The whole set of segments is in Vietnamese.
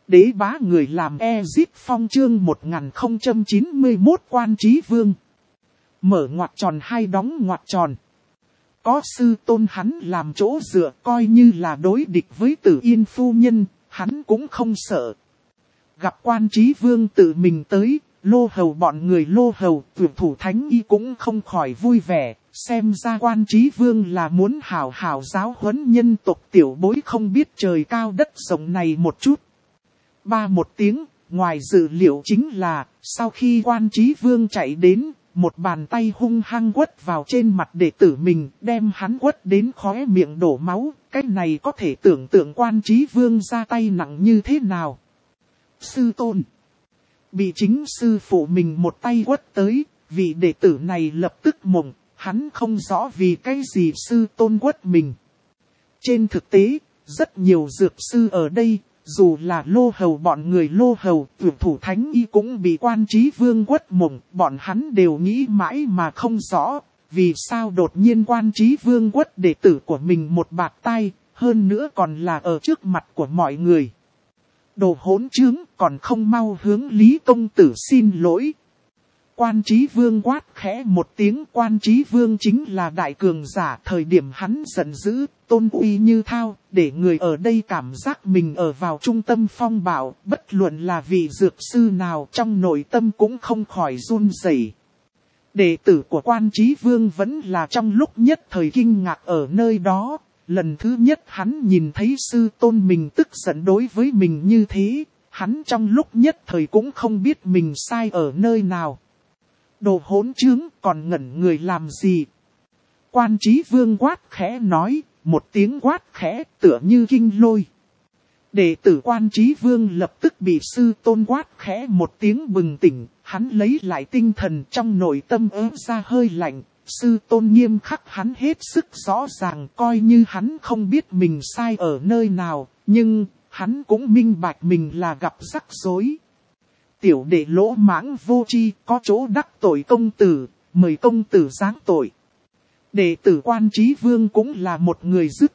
Đế bá người làm Ezip Phong chương 1091 Quan Chí Vương. Mở ngoặc tròn hai đóng ngoặc tròn. Có sư tôn hắn làm chỗ dựa, coi như là đối địch với Tử Yên phu nhân, hắn cũng không sợ. Gặp Quan Chí Vương tự mình tới, Lô Hầu bọn người Lô Hầu, tuyệt thủ thánh y cũng không khỏi vui vẻ, xem ra Quan Chí Vương là muốn hảo hảo giáo huấn nhân tộc tiểu bối không biết trời cao đất rộng này một chút. Ba một tiếng, ngoài dự liệu chính là, sau khi Quan Chí Vương chạy đến, một bàn tay hung hăng quất vào trên mặt đệ tử mình, đem hắn quất đến khóe miệng đổ máu, cái này có thể tưởng tượng Quan Chí Vương ra tay nặng như thế nào. Sư tôn. Bị chính sư phụ mình một tay quất tới, vị đệ tử này lập tức mộng, hắn không rõ vì cái gì sư tôn quất mình. Trên thực tế, rất nhiều dược sư ở đây, dù là Lô Hầu bọn người Lô Hầu, tuyệt thủ thánh y cũng bị Quan Chí Vương quất mộng, bọn hắn đều nghĩ mãi mà không rõ, vì sao đột nhiên Quan Chí Vương quất đệ tử của mình một bạt tai, hơn nữa còn là ở trước mặt của mọi người. Đồ hỗn trướng, còn không mau hướng Lý công tử xin lỗi. Quan Chí Vương quát khẽ một tiếng, Quan Chí Vương chính là đại cường giả, thời điểm hắn giận dữ, tôn uy như thao, để người ở đây cảm giác mình ở vào trung tâm phong bạo, bất luận là vị dược sư nào trong nội tâm cũng không khỏi run rẩy. Đệ tử của Quan Chí Vương vẫn là trong lúc nhất thời kinh ngạc ở nơi đó, lần thứ nhất hắn nhìn thấy sư tôn mình tức giận đối với mình như thế, hắn trong lúc nhất thời cũng không biết mình sai ở nơi nào. Đồ hỗn trướng, còn ngẩn người làm gì? Quan Chí Vương quát khẽ nói, một tiếng quát khẽ tựa như kinh lôi. Đệ tử Quan Chí Vương lập tức bị sư tôn quát khẽ một tiếng bừng tỉnh, hắn lấy lại tinh thần trong nội tâm ra hơi lạnh. Sư tôn nghiêm khắc hắn hết sức rõ ràng, coi như hắn không biết mình sai ở nơi nào, nhưng hắn cũng minh bạch mình là gặp rắc rối. Tiểu đệ lỗ mãng vô tri, có chỗ đắc tội công tử, mời công tử giáng tội. Đệ tử Quan Chí Vương cũng là một người dứt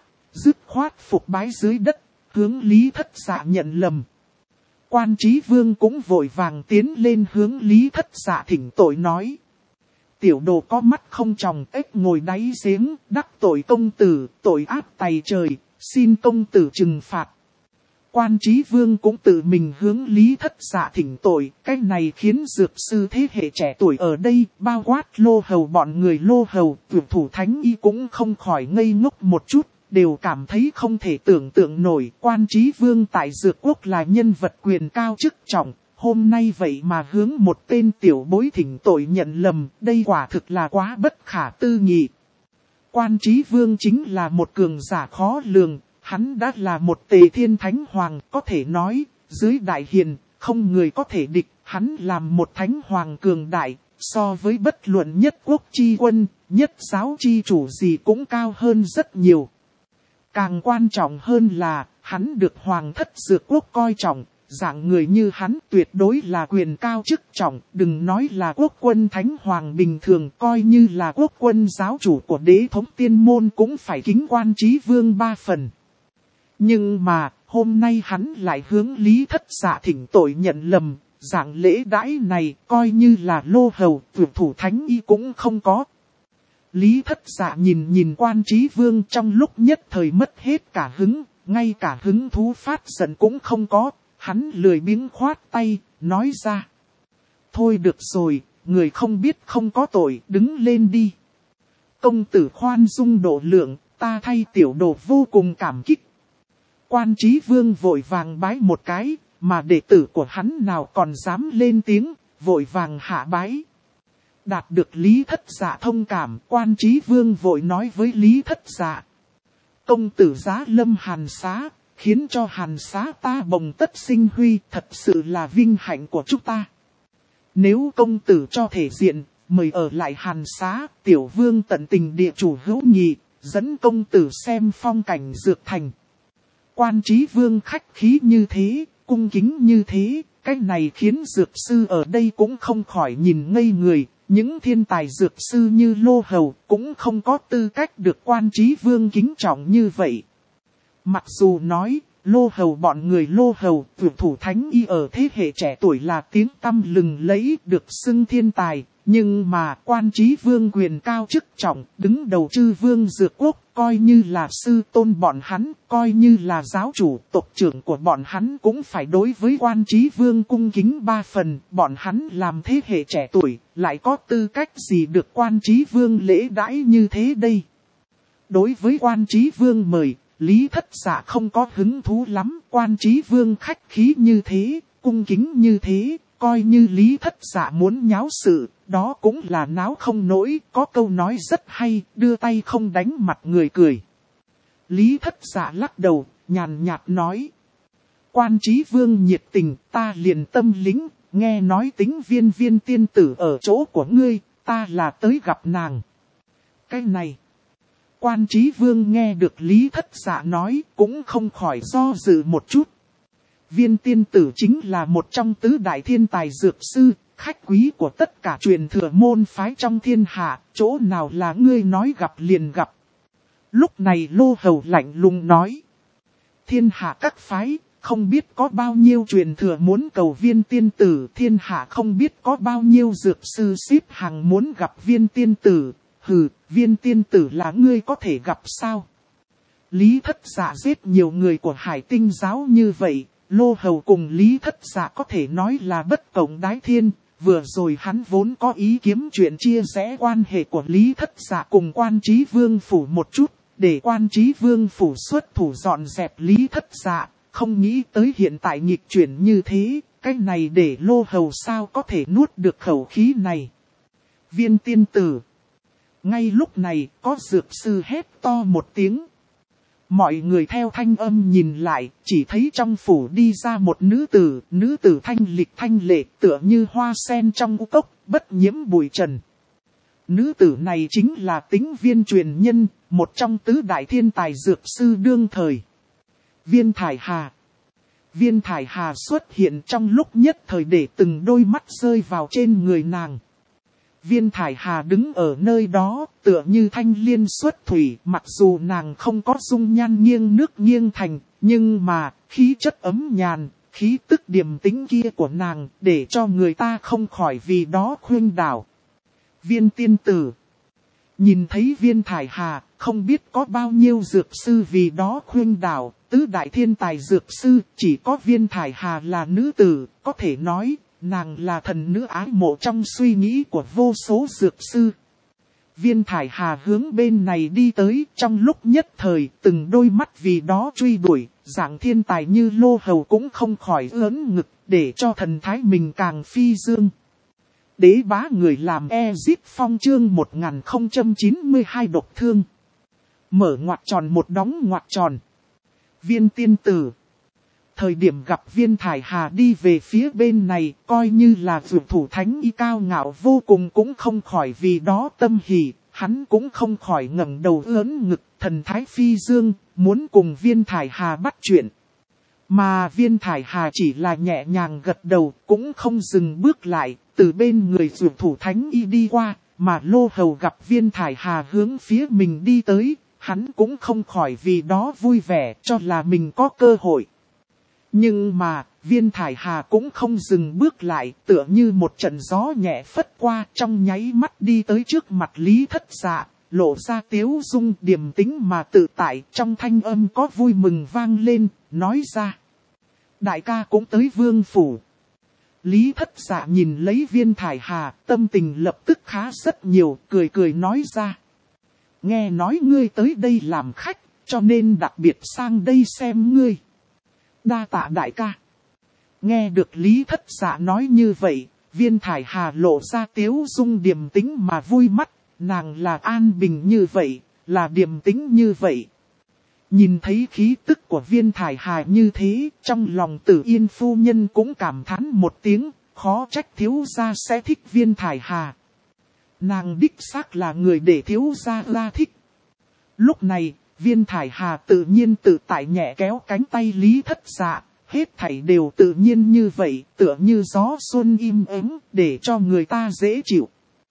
khoát phục bái dưới đất, hướng Lý Thất Dạ nhận lầm. Quan Chí Vương cũng vội vàng tiến lên hướng Lý Thất Dạ thỉnh tội nói. Tiểu đồ có mắt không tròng, ếch ngồi đáy giếng, đắc tội công tử, tội ác tày trời, xin công tử trừng phạt. Quan Chí Vương cũng tự mình hướng Lý Thất Dạ thỉnh tội, cái này khiến dược sư thế hệ trẻ tuổi ở đây, bao quát Lô Hầu bọn người Lô Hầu, tuyệt thủ thánh y cũng không khỏi ngây ngốc một chút, đều cảm thấy không thể tưởng tượng nổi. Quan Chí Vương tại dược quốc là nhân vật quyền cao chức trọng, hôm nay vậy mà hướng một tên tiểu bối thỉnh tội nhận lầm, đây quả thực là quá bất khả tư nghị. Quan Chí Vương chính là một cường giả khó lường. Hắn đã là một tề thiên thánh hoàng, có thể nói, dưới đại hiền, không người có thể địch, hắn làm một thánh hoàng cường đại, so với bất luận nhất quốc chi quân, nhất giáo chi chủ gì cũng cao hơn rất nhiều. Càng quan trọng hơn là, hắn được hoàng thất dược quốc coi trọng, dạng người như hắn tuyệt đối là quyền cao chức trọng, đừng nói là quốc quân thánh hoàng bình thường, coi như là quốc quân giáo chủ của đế thống tiên môn cũng phải kính Quan Chí Vương 3 phần. Nhưng mà, hôm nay hắn lại hướng Lý Thất Dạ thỉnh tội nhận lầm, dạng lễ đãi này coi như là Lô Hầu, tuyệt thủ thánh y cũng không có. Lý Thất Dạ nhìn Quan Chí Vương trong lúc nhất thời mất hết cả hứng, ngay cả hứng thú phát giận cũng không có, hắn lười biếng khoát tay, nói ra. Thôi được rồi, người không biết không có tội, đứng lên đi. Công tử khoan dung độ lượng, ta thay tiểu đồ vô cùng cảm kích. Quan Chí Vương vội vàng bái một cái, mà đệ tử của hắn nào còn dám lên tiếng, vội vàng hạ bái. Đạt được Lý Thất Dạ thông cảm, Quan Chí Vương vội nói với Lý Thất Dạ. Công tử giá lâm Hàn Xá, khiến cho Hàn Xá ta bồng tất sinh huy, thật sự là vinh hạnh của chúng ta. Nếu công tử cho thể diện, mời ở lại Hàn Xá, tiểu vương tận tình địa chủ hữu nghị, dẫn công tử xem phong cảnh dược thành. Quan Chí Vương khách khí như thế, cung kính như thế, cái này khiến dược sư ở đây cũng không khỏi nhìn ngây người. Những thiên tài dược sư như Lô Hầu cũng không có tư cách được Quan Chí Vương kính trọng như vậy. Mặc dù nói, Lô Hầu bọn người Lô Hầu, tuyệt thủ thánh y ở thế hệ trẻ tuổi là tiếng tăm lừng lẫy, được xưng thiên tài. Nhưng mà Quan Chí Vương quyền cao chức trọng, đứng đầu chư vương dược quốc, coi như là sư tôn bọn hắn, coi như là giáo chủ tộc trưởng của bọn hắn cũng phải đối với Quan Chí Vương cung kính 3 phần. Bọn hắn làm thế hệ trẻ tuổi, lại có tư cách gì được Quan Chí Vương lễ đãi như thế đây? Đối với Quan Chí Vương mời, Lý Thất Dạ không có hứng thú lắm. Quan Chí Vương khách khí như thế, cung kính như thế, coi như Lý Thất Dạ muốn nháo sự, đó cũng là náo không nổi. Có câu nói rất hay, đưa tay không đánh mặt người cười. Lý Thất Dạ lắc đầu, nhàn nhạt nói. Quan Chí Vương nhiệt tình, ta liền tâm lính, nghe nói tính viên viên tiên tử ở chỗ của ngươi, ta là tới gặp nàng. Cái này, Quan Chí Vương nghe được Lý Thất Dạ nói, cũng không khỏi do dự một chút. Viên tiên tử chính là một trong tứ đại thiên tài dược sư, khách quý của tất cả truyền thừa môn phái trong thiên hạ, chỗ nào là ngươi nói gặp liền gặp. Lúc này Lô Hầu lạnh lùng nói. Thiên hạ các phái, không biết có bao nhiêu truyền thừa muốn cầu viên tiên tử, thiên hạ không biết có bao nhiêu dược sư xếp hàng muốn gặp viên tiên tử. Hừ, viên tiên tử là ngươi có thể gặp sao? Lý Thất Dạ giết nhiều người của Hải Tinh giáo như vậy, Lô Hầu cùng Lý Thất Dạ có thể nói là bất cộng đái thiên. Vừa rồi hắn vốn có ý kiếm chuyện chia rẽ quan hệ của Lý Thất Dạ cùng Quan Chí Vương phủ một chút, để Quan Chí Vương phủ xuất thủ dọn dẹp Lý Thất Dạ, không nghĩ tới hiện tại nghịch chuyển như thế, cái này để Lô Hầu sao có thể nuốt được khẩu khí này. Viên tiên tử. Ngay lúc này, có dược sư hét to một tiếng. Mọi người theo thanh âm nhìn lại, chỉ thấy trong phủ đi ra một nữ tử thanh lịch thanh lệ tựa như hoa sen trong u cốc, bất nhiễm bụi trần. Nữ tử này chính là Tính Viên truyền nhân, một trong tứ đại thiên tài dược sư đương thời. Viên Thải Hà. Viên Thải Hà xuất hiện trong lúc nhất thời để từng đôi mắt rơi vào trên người nàng. Viên Thải Hà đứng ở nơi đó, tựa như thanh liên xuất thủy, mặc dù nàng không có dung nhan nghiêng nước nghiêng thành, nhưng mà, khí chất ấm nhàn, khí tức điềm tĩnh kia của nàng, để cho người ta không khỏi vì đó khuynh đảo. Viên tiên tử. Nhìn thấy Viên Thải Hà, không biết có bao nhiêu dược sư vì đó khuynh đảo, tứ đại thiên tài dược sư, chỉ có Viên Thải Hà là nữ tử, có thể nói. Nàng là thần nữ ái mộ trong suy nghĩ của vô số dược sư. Viên Thải Hà hướng bên này đi tới, trong lúc nhất thời, từng đôi mắt vì đó truy đuổi, dạng thiên tài như Lô Hầu cũng không khỏi ớn ngực, để cho thần thái mình càng phi dương. Đế bá người làm Ezip Phong chương 1092 độc thương. Mở ngoặc tròn một đóng ngoặc tròn. Viên tiên tử. Thời điểm gặp Viên Thải Hà đi về phía bên này, coi như là dược thủ thánh y cao ngạo vô cùng cũng không khỏi vì đó tâm hỉ, hắn cũng không khỏi ngẩng đầu ớn ngực, thần thái phi dương, muốn cùng Viên Thải Hà bắt chuyện. Mà Viên Thải Hà chỉ là nhẹ nhàng gật đầu, cũng không dừng bước lại, từ bên người dược thủ thánh y đi qua, mà Lô Hầu gặp Viên Thải Hà hướng phía mình đi tới, hắn cũng không khỏi vì đó vui vẻ cho là mình có cơ hội. Nhưng mà, Viên Thải Hà cũng không dừng bước lại, tựa như một trận gió nhẹ phất qua, trong nháy mắt đi tới trước mặt Lý Thất Dạ, lộ ra tiếu dung điềm tĩnh mà tự tại, trong thanh âm có vui mừng vang lên, nói ra. Đại ca cũng tới vương phủ. Lý Thất Dạ nhìn lấy Viên Thải Hà, tâm tình lập tức khá rất nhiều, cười cười nói ra. Nghe nói ngươi tới đây làm khách, cho nên đặc biệt sang đây xem ngươi. Đa tạ đại ca. Nghe được Lý Thất Dạ nói như vậy, Viên Thải Hà lộ ra tiếu dung điềm tĩnh mà vui mắt, nàng là an bình như vậy, là điềm tĩnh như vậy. Nhìn thấy khí tức của Viên Thải Hà như thế, trong lòng Tử Yên phu nhân cũng cảm thán một tiếng, khó trách thiếu gia sẽ thích Viên Thải Hà. Nàng đích xác là người để thiếu gia la thích. Lúc này, Viên Thải Hà tự nhiên tự tại nhẹ kéo cánh tay Lý Thất Dạ, hết thảy đều tự nhiên như vậy, tựa như gió xuân im ắng, để cho người ta dễ chịu.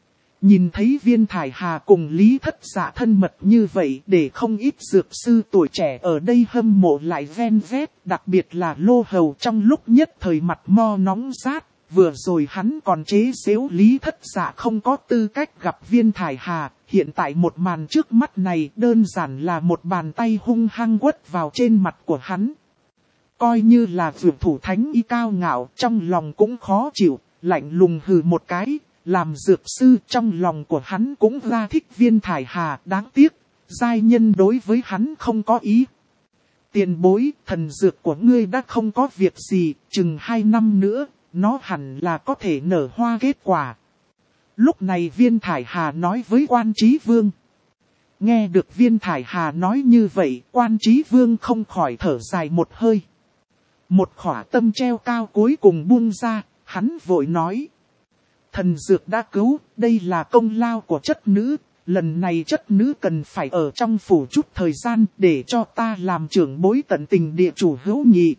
Nhìn thấy Viên Thải Hà cùng Lý Thất Dạ thân mật như vậy, để không ít dược sư tuổi trẻ ở đây hâm mộ lại ven vét, đặc biệt là Lô Hầu trong lúc nhất thời mặt mo nóng rát. Vừa rồi hắn còn chế giễu Lý Thất Dạ không có tư cách gặp Viên Thải Hà, hiện tại một màn trước mắt này đơn giản là một bàn tay hung hăng quất vào trên mặt của hắn. Coi như là dược thủ thánh y cao ngạo, trong lòng cũng khó chịu, lạnh lùng hừ một cái. Làm dược sư trong lòng của hắn cũng ra thích Viên Thải Hà, đáng tiếc, giai nhân đối với hắn không có ý. Tiền bối, thần dược của ngươi đã không có việc gì, chừng 2 năm nữa, nó hẳn là có thể nở hoa kết quả. Lúc này Viên Thải Hà nói với Quan Chí Vương. Nghe được Viên Thải Hà nói như vậy, Quan Chí Vương không khỏi thở dài một hơi. Một khỏa tâm treo cao cuối cùng buông ra, hắn vội nói. Thần dược đã cứu, đây là công lao của chất nữ, lần này chất nữ cần phải ở trong phủ chút thời gian để cho ta làm trưởng bối tận tình địa chủ hữu nghị.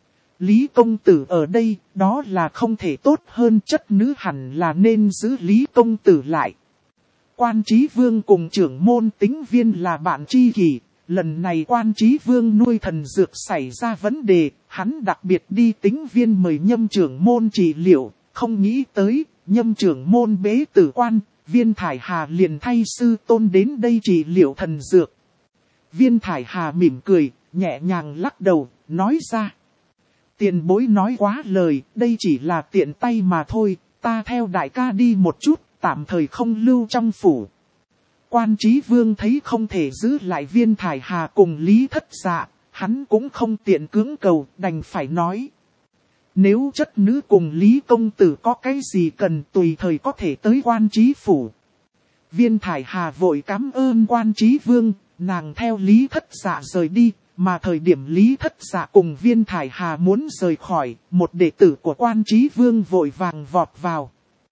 Lý công tử ở đây, đó là không thể tốt hơn, chất nữ hẳn là nên giữ Lý công tử lại. Quan Chí Vương cùng trưởng môn Tính Viên là bạn tri kỷ, lần này Quan Chí Vương nuôi thần dược xảy ra vấn đề, hắn đặc biệt đi Tính Viên mời Nhâm trưởng môn trị liệu, không nghĩ tới, Nhâm trưởng môn bế tử quan, Viên Thải Hà liền thay sư tôn đến đây trị liệu thần dược. Viên Thải Hà mỉm cười, nhẹ nhàng lắc đầu, nói ra. Tiền bối nói quá lời, đây chỉ là tiện tay mà thôi, ta theo đại ca đi một chút, tạm thời không lưu trong phủ. Quan Chí Vương thấy không thể giữ lại Viên Thải Hà cùng Lý Thất Dạ, hắn cũng không tiện cưỡng cầu, đành phải nói. Nếu chất nữ cùng Lý công tử có cái gì cần tùy thời có thể tới Quan Chí phủ. Viên Thải Hà vội cảm ơn Quan Chí Vương, nàng theo Lý Thất Dạ rời đi, mà thời điểm Lý Thất Dạ cùng Viên Thải Hà muốn rời khỏi, một đệ tử của Quan Chí Vương vội vàng vọt vào.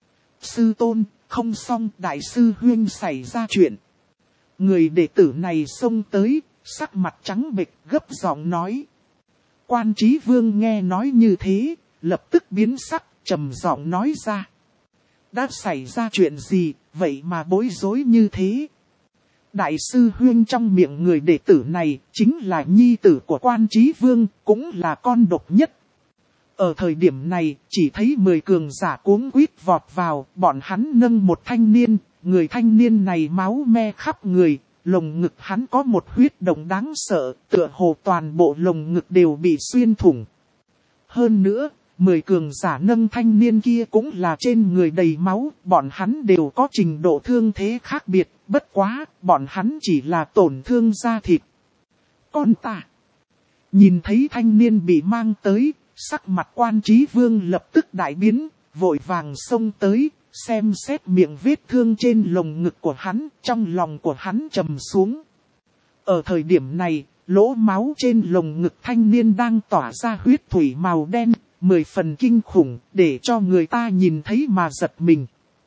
Sư tôn, không xong, đại sư huynh xảy ra chuyện. Người đệ tử này xông tới, sắc mặt trắng bệch gấp giọng nói. Quan Chí Vương nghe nói như thế, lập tức biến sắc, trầm giọng nói ra. Đã xảy ra chuyện gì, vậy mà bối rối như thế? Đại sư huynh trong miệng người đệ tử này, chính là nhi tử của Quan Chí Vương, cũng là con độc nhất. Ở thời điểm này, chỉ thấy 10 cường giả cuống quýt vọt vào, bọn hắn nâng một thanh niên, người thanh niên này máu me khắp người. Lồng ngực hắn có một huyết động đáng sợ, tựa hồ toàn bộ lồng ngực đều bị xuyên thủng. Hơn nữa, 10 cường giả nâng thanh niên kia cũng là trên người đầy máu, bọn hắn đều có trình độ thương thế khác biệt, bất quá, bọn hắn chỉ là tổn thương da thịt. Con ta, nhìn thấy thanh niên bị mang tới, sắc mặt Quan Chí Vương lập tức đại biến, vội vàng xông tới. Xem xét miệng vết thương trên lồng ngực của hắn, trong lòng của hắn trầm xuống. Ở thời điểm này, lỗ máu trên lồng ngực thanh niên đang tỏa ra huyết thủy màu đen, 10 phần kinh khủng, để cho người ta nhìn thấy mà giật mình.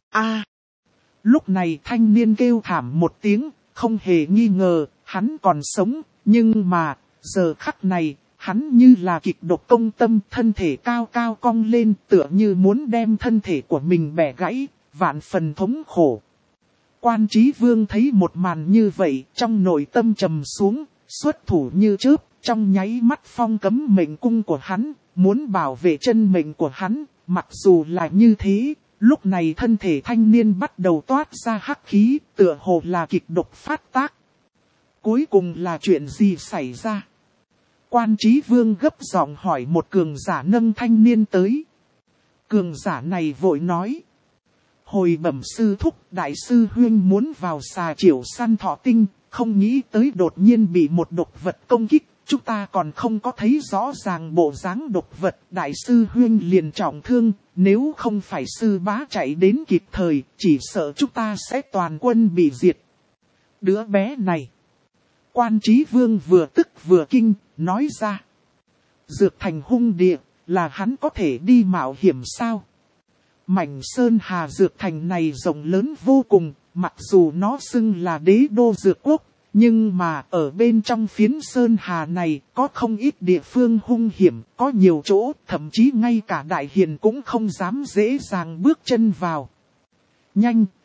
Lúc này thanh niên kêu thảm một tiếng, không hề nghi ngờ, hắn còn sống, nhưng mà, giờ khắc này, hắn như là kịch độc công tâm, thân thể cao cao cong lên, tựa như muốn đem thân thể của mình bẻ gãy, vạn phần thống khổ. Quan Chí Vương thấy một màn như vậy, trong nội tâm trầm xuống, xuất thủ như chớp, trong nháy mắt phong cấm mệnh cung của hắn, muốn bảo vệ chân mệnh của hắn, mặc dù là như thế, lúc này thân thể thanh niên bắt đầu toát ra hắc khí, tựa hồ là kịch độc phát tác. Cuối cùng là chuyện gì xảy ra? Quan Chí Vương gấp giọng hỏi một cường giả nâng thanh niên tới. Cường giả này vội nói. Hồi bẩm sư thúc, đại sư huynh muốn vào xà chiểu săn thọ tinh, không nghĩ tới đột nhiên bị một độc vật công kích. Chúng ta còn không có thấy rõ ràng bộ dáng độc vật, đại sư huynh liền trọng thương, nếu không phải sư bá chạy đến kịp thời, chỉ sợ chúng ta sẽ toàn quân bị diệt. Đứa bé này. Quan Chí Vương vừa tức vừa kinh, nói ra. Dược thành hung địa, là hắn có thể đi mạo hiểm sao? Mảnh Sơn Hà dược thành này rộng lớn vô cùng, mặc dù nó xưng là đế đô dược quốc, nhưng mà ở bên trong phiến Sơn Hà này có không ít địa phương hung hiểm, có nhiều chỗ, thậm chí ngay cả đại hiền cũng không dám dễ dàng bước chân vào. Nhanh,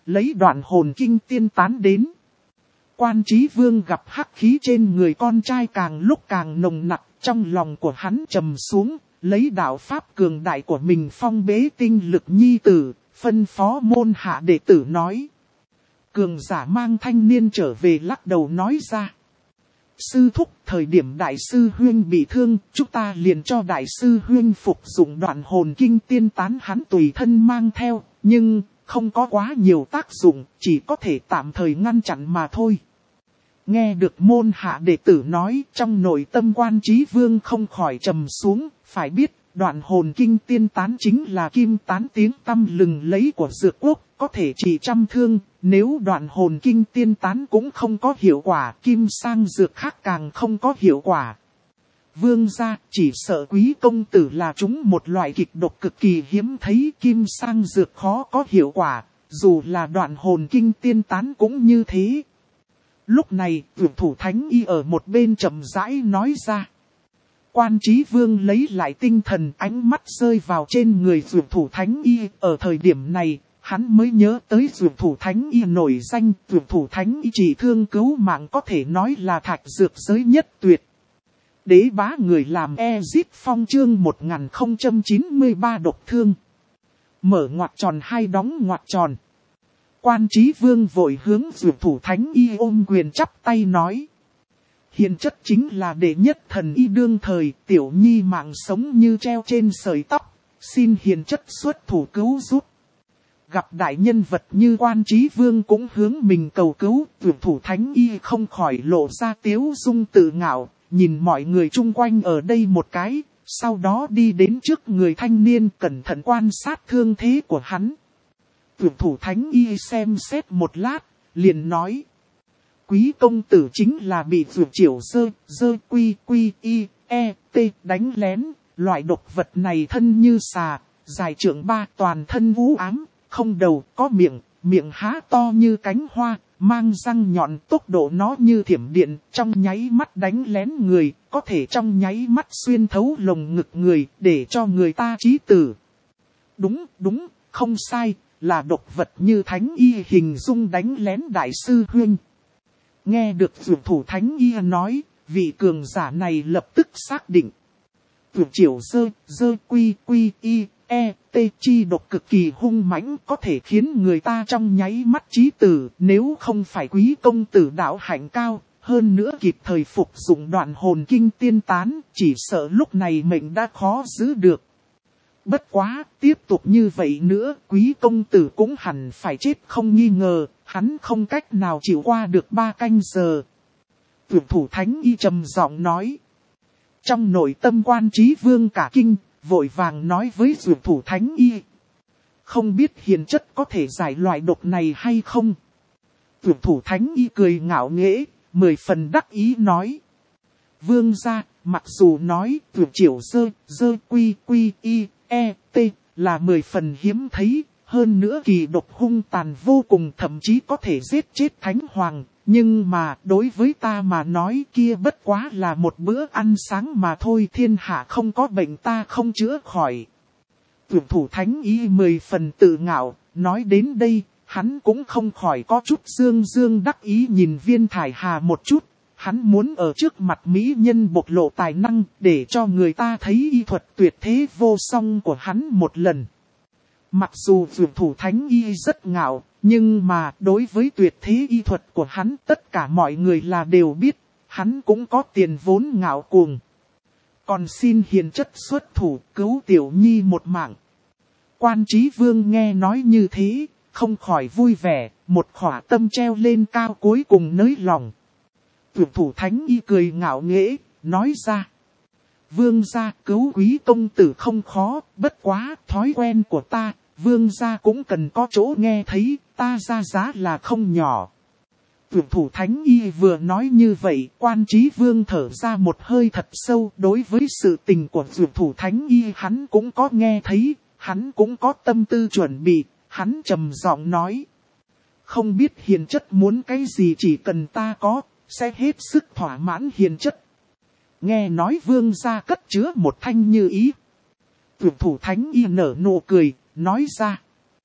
lấy đoạn hồn kinh tiên tán đến. Quan Chí Vương gặp hắc khí trên người con trai càng lúc càng nồng nặc, trong lòng của hắn trầm xuống, lấy đạo pháp cường đại của mình phong bế tinh lực nhi tử, phân phó môn hạ đệ tử nói. Cường giả mang thanh niên trở về lắc đầu nói ra. Sư thúc, thời điểm đại sư huynh bị thương, chúng ta liền cho đại sư huynh phục dụng đoạn hồn kinh tiên tán, hắn tùy thân mang theo, nhưng không có quá nhiều tác dụng, chỉ có thể tạm thời ngăn chặn mà thôi. Nghe được môn hạ đệ tử nói, trong nội tâm Quan Chí Vương không khỏi trầm xuống, phải biết, đoạn hồn kinh tiên tán chính là kim tán tiếng tăm lừng lẫy của dược quốc, có thể trị trăm thương, nếu đoạn hồn kinh tiên tán cũng không có hiệu quả, kim sang dược khác càng không có hiệu quả. Vương gia, chỉ sợ quý công tử là chúng một loại kịch độc cực kỳ hiếm thấy, kim sang dược khó có hiệu quả, dù là đoạn hồn kinh tiên tán cũng như thế. Lúc này, Dược Thủ Thánh Y ở một bên chậm rãi nói ra. Quan Chí Vương lấy lại tinh thần, ánh mắt rơi vào trên người Dược Thủ Thánh Y. Ở thời điểm này, hắn mới nhớ tới Dược Thủ Thánh Y nổi danh. Dược Thủ Thánh Y chỉ thương cứu mạng có thể nói là thạch dược giới nhất tuyệt. Đế bá người làm Ezip Phong chương 1093 độc thương. Mở ngoặc tròn hai đóng ngoặc tròn. Quan Chí Vương vội hướng Dược Thủ Thánh Y ôm quyền chắp tay nói. Hiền chất chính là đệ nhất thần y đương thời, tiểu nhi mạng sống như treo trên sợi tóc, xin hiền chất xuất thủ cứu giúp. Gặp đại nhân vật như Quan Chí Vương cũng hướng mình cầu cứu, Dược Thủ Thánh Y không khỏi lộ ra tiếu dung tự ngạo, nhìn mọi người chung quanh ở đây một cái, sau đó đi đến trước người thanh niên cẩn thận quan sát thương thế của hắn. Dược Thủ Thánh Y xem xét một lát, liền nói. Quý công tử chính là bị Dược Triểu dơ quy đánh lén, loại độc vật này thân như xà, dài trượng 3, toàn thân vũ ám, không đầu, có miệng há to như cánh hoa, mang răng nhọn, tốc độ nó như thiểm điện, trong nháy mắt đánh lén người, có thể trong nháy mắt xuyên thấu lồng ngực người, để cho người ta chí tử. Đúng, không sai, là độc vật như Thánh Y hình dung đánh lén đại sư huynh. Nghe được Dược Thủ Thánh Y nói, vị cường giả này lập tức xác định. Dược Triểu dơ quy chi độc cực kỳ hung mãnh, có thể khiến người ta trong nháy mắt chí tử, nếu không phải quý công tử đạo hạnh cao, hơn nữa kịp thời phục dụng đoạn hồn kinh tiên tán, chỉ sợ lúc này mệnh đã khó giữ được. Bất quá, tiếp tục như vậy nữa, quý công tử cũng hẳn phải chết không nghi ngờ, hắn không cách nào chịu qua được 3 canh giờ. Dược Thủ Thánh Y trầm giọng nói. Trong nội tâm Quan Chí Vương cả kinh, vội vàng nói với Dược Thủ Thánh Y. Không biết hiền chất có thể giải loại độc này hay không? Dược Thủ Thánh Y cười ngạo nghễ, 10 phần đắc ý nói. Vương gia, mặc dù nói Dược Triểu dơ quy là 10 phần hiếm thấy, hơn nữa kỳ độc hung tàn vô cùng, thậm chí có thể giết chết Thánh Hoàng, nhưng mà đối với ta mà nói kia bất quá là một bữa ăn sáng mà thôi, thiên hạ không có bệnh ta không chữa khỏi. Dược Thủ Thánh Y 10 phần tự ngạo, nói đến đây, hắn cũng không khỏi có chút dương đắc ý nhìn Viên Thải Hà một chút. Hắn muốn ở trước mặt mỹ nhân bộc lộ tài năng để cho người ta thấy y thuật tuyệt thế vô song của hắn một lần. Mặc dù Dược Thủ Thánh Y rất ngạo, nhưng mà đối với tuyệt thế y thuật của hắn tất cả mọi người là đều biết, hắn cũng có tiền vốn ngạo cuồng. Còn xin hiền chất xuất thủ cứu tiểu nhi một mạng. Quan Chí Vương nghe nói như thế, không khỏi vui vẻ, một khỏa tâm treo lên cao cuối cùng nới lòng. Dược Thủ Thánh Y cười ngạo nghễ, nói ra. Vương gia cứu quý công tử không khó, bất quá thói quen của ta, vương gia cũng cần có chỗ nghe thấy, ta ra giá là không nhỏ. Dược Thủ Thánh Y vừa nói như vậy, Quan Chí Vương thở ra một hơi thật sâu, đối với sự tình của Dược Thủ Thánh Y hắn cũng có nghe thấy, hắn cũng có tâm tư chuẩn bị, hắn trầm giọng nói. Không biết hiền chất muốn cái gì, chỉ cần ta có, sẽ hết sức thỏa mãn hiền chất. Nghe nói vương gia cất chứa một thanh như ý. Dược Thủ Thánh Y nở nụ cười, nói ra.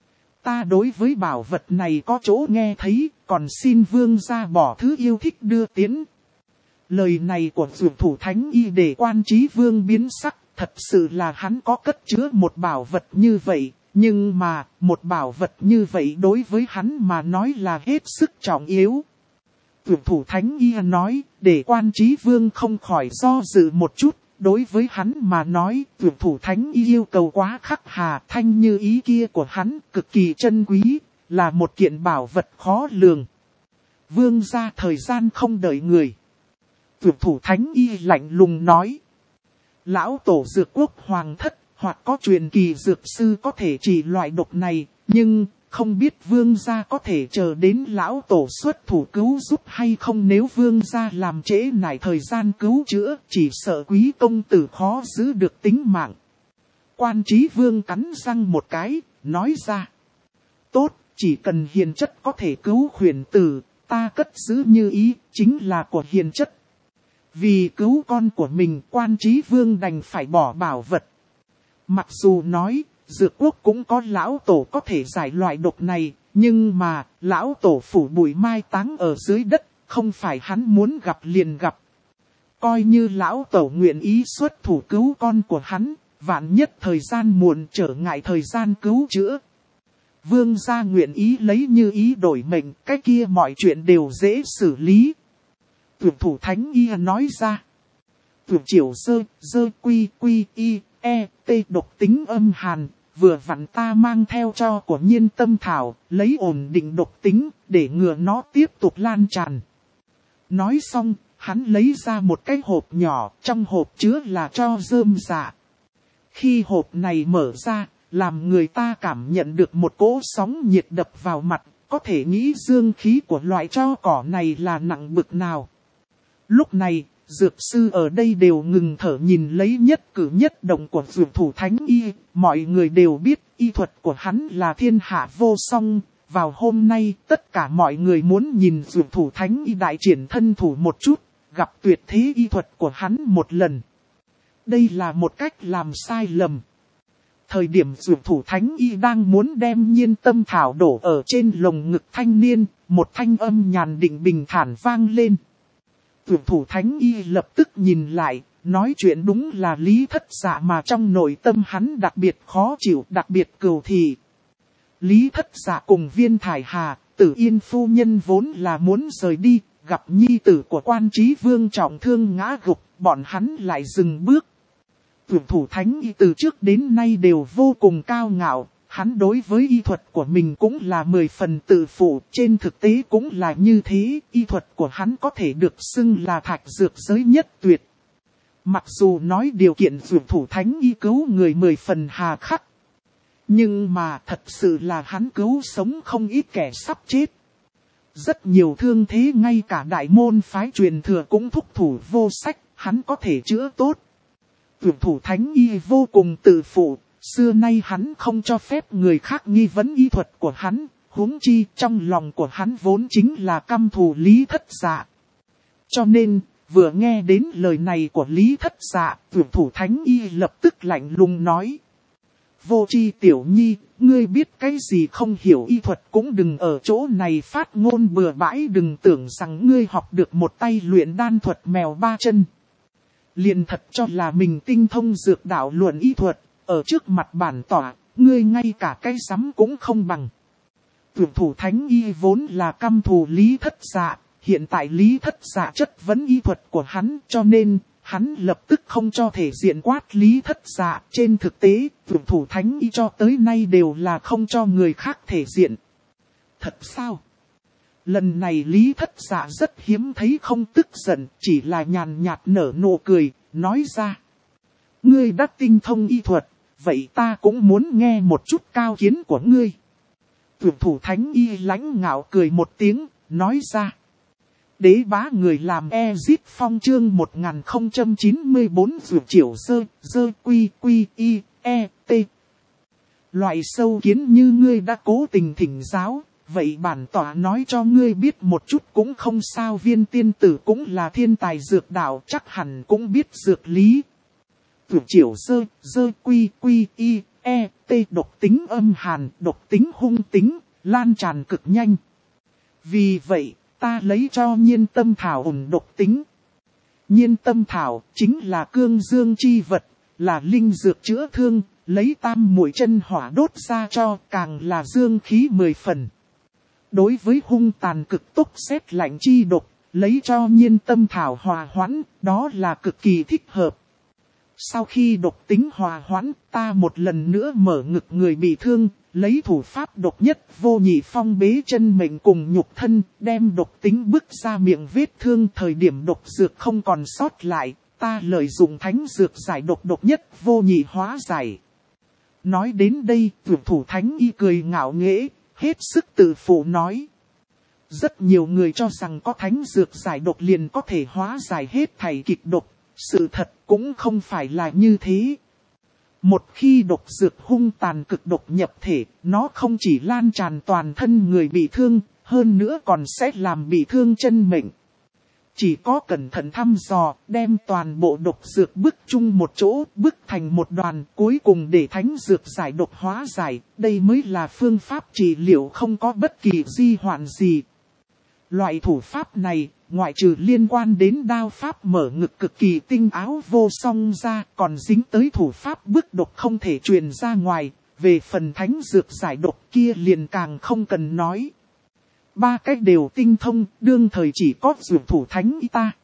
Ta đối với bảo vật này có chỗ nghe thấy, còn xin vương gia bỏ thứ yêu thích đưa tiến. Lời này của dược thủ thánh y để Quan Chí Vương biến sắc, thật sự là hắn có cất chứa một bảo vật như vậy, nhưng mà một bảo vật như vậy đối với hắn mà nói là hết sức trọng yếu. Dược thủ thánh y nói, để Quan Chí Vương không khỏi do dự một chút. Đối với hắn mà nói, dược thủ thánh y yêu cầu quá khắc hà, thanh như ý kia của hắn cực kỳ chân quý, là một kiện bảo vật khó lường. Vương gia thời gian không đợi người. Dược thủ thánh y lạnh lùng nói. Lão tổ dược quốc hoàng thất, hoặc có truyền kỳ dược sư có thể trị loại độc này, nhưng không biết vương gia có thể chờ đến lão tổ xuất thủ cứu giúp hay không. Nếu vương gia làm trễ nải thời gian cứu chữa, chỉ sợ quý công tử khó giữ được tính mạng. Quan Chí Vương cắn răng một cái, nói ra. Tốt, chỉ cần hiền chất có thể cứu khuyển tử, ta cất giữ như ý, chính là của hiền chất. Vì cứu con của mình, Quan Chí Vương đành phải bỏ bảo vật. Mặc dù nói, dược quốc cũng có lão tổ có thể giải loại độc này, nhưng mà, lão tổ phủ bụi mai táng ở dưới đất, không phải hắn muốn gặp liền gặp. Coi như lão tổ nguyện ý xuất thủ cứu con của hắn, vạn nhất thời gian muộn trở ngại thời gian cứu chữa. Vương gia nguyện ý lấy như ý đổi mệnh, cái kia mọi chuyện đều dễ xử lý. Tuyển thủ thánh y nói ra. Tuyển triều dơ quy y, t độc tính âm hàn, vừa vặn ta mang theo cho của Nhiên Tâm Thảo, lấy ổn định độc tính, để ngừa nó tiếp tục lan tràn. Nói xong, hắn lấy ra một cái hộp nhỏ, trong hộp chứa là tro rơm rạ. Khi hộp này mở ra, làm người ta cảm nhận được một cỗ sóng nhiệt đập vào mặt, có thể nghĩ dương khí của loại tro cỏ này là nặng bực nào. Lúc này, dược sư ở đây đều ngừng thở nhìn lấy nhất cử nhất động của dược thủ thánh y, mọi người đều biết y thuật của hắn là thiên hạ vô song. Vào hôm nay, tất cả mọi người muốn nhìn dược thủ thánh y đại triển thân thủ một chút, gặp tuyệt thế y thuật của hắn một lần. Đây là một cách làm sai lầm. Thời điểm dược thủ thánh y đang muốn đem Nhiên Tâm Thảo đổ ở trên lồng ngực thanh niên, một thanh âm nhàn định bình thản vang lên. Dược thủ thánh y lập tức nhìn lại, nói chuyện đúng là Lý Thất Dạ mà trong nội tâm hắn đặc biệt khó chịu, đặc biệt cừu thị. Lý Thất Dạ cùng Viên Thải Hà, Tử Yên phu nhân vốn là muốn rời đi, gặp nhi tử của Quan Chí Vương trọng thương ngã gục, bọn hắn lại dừng bước. Dược thủ thánh y từ trước đến nay đều vô cùng cao ngạo, hắn đối với y thuật của mình cũng là 10 phần tự phụ, trên thực tế cũng là như thế, y thuật của hắn có thể được xưng là thạch dược giới nhất tuyệt. Mặc dù nói điều kiện dược thủ thánh y cứu người 10 phần hà khắc, nhưng mà thật sự là hắn cứu sống không ít kẻ sắp chết. Rất nhiều thương thế ngay cả đại môn phái truyền thừa cũng thúc thủ vô sách, hắn có thể chữa tốt. Dược thủ thánh y vô cùng tự phụ, xưa nay hắn không cho phép người khác nghi vấn y thuật của hắn, huống chi trong lòng của hắn vốn chính là căm thù Lý Thất Dạ. Cho nên, vừa nghe đến lời này của Lý Thất Dạ, dược thủ thánh y lập tức lạnh lùng nói. Vô tri tiểu nhi, ngươi biết cái gì không hiểu y thuật cũng đừng ở chỗ này phát ngôn bừa bãi, đừng tưởng rằng ngươi học được một tay luyện đan thuật mèo ba chân. Liền thật cho là mình tinh thông dược đạo luận y thuật, ở trước mặt bản tỏa, ngươi ngay cả cái rắm cũng không bằng. Dược thủ thánh y vốn là căm thù Lý Thất Dạ, hiện tại Lý Thất Dạ chất vấn y thuật của hắn, cho nên hắn lập tức không cho thể diện quát Lý Thất Dạ. Trên thực tế, dược thủ thánh y cho tới nay đều là không cho người khác thể diện. Thật sao? Lần này Lý Thất Dạ rất hiếm thấy không tức giận, chỉ là nhàn nhạt nở nụ cười, nói ra. Ngươi đã tinh thông y thuật, vậy ta cũng muốn nghe một chút cao kiến của ngươi. Dược thủ thánh y lãnh ngạo cười một tiếng, nói ra. Đế bá người làm Ezit Phong chương 1094 dược triều dơ quy y, t. Loại sâu kiến như ngươi đã cố tình thỉnh giáo, vậy bản tỏa nói cho ngươi biết một chút cũng không sao. Viên tiên tử cũng là thiên tài dược đạo, chắc hẳn cũng biết dược lý. Dược triều dơ quy y, độc tính âm hàn, độc tính hung tính, lan tràn cực nhanh. Vì vậy, ta lấy cho nhiên tâm thảo ổn độc tính. Nhiên tâm thảo chính là cương dương chi vật, là linh dược chữa thương, lấy tam muội chân hỏa đốt ra cho, càng là dương khí 10 phần. Đối với hung tàn cực tốc sét lạnh chi độc, lấy cho nhiên tâm thảo hòa hoãn, đó là cực kỳ thích hợp. Sau khi độc tính hòa hoãn, ta một lần nữa mở ngực người bị thương, lấy thủ pháp độc nhất vô nhị phong bế chân mệnh cùng nhục thân, đem độc tính bức ra miệng vết thương. Thời điểm độc dược không còn sót lại, ta lợi dụng thánh dược giải độc độc nhất vô nhị hóa giải. Nói đến đây, tuyển thủ thánh y cười ngạo nghễ, hết sức tự phụ nói. Rất nhiều người cho rằng có thánh dược giải độc liền có thể hóa giải hết thảy kịch độc. Sự thật cũng không phải là như thế. Một khi độc dược hung tàn cực độc nhập thể, nó không chỉ lan tràn toàn thân người bị thương, hơn nữa còn sẽ làm bị thương chân mệnh. Chỉ có cẩn thận thăm dò, đem toàn bộ độc dược bức chung một chỗ, bức thành một đoàn, cuối cùng để thánh dược giải độc hóa giải, đây mới là phương pháp trị liệu không có bất kỳ di hoạn gì. Loại thủ pháp này, ngoại trừ liên quan đến đao pháp mở ngực cực kỳ tinh áo vô song ra, còn dính tới thủ pháp bức độc không thể truyền ra ngoài, về phần thánh dược giải độc kia liền càng không cần nói. Ba cách đều tinh thông, đương thời chỉ có dược thủ thánh y ta.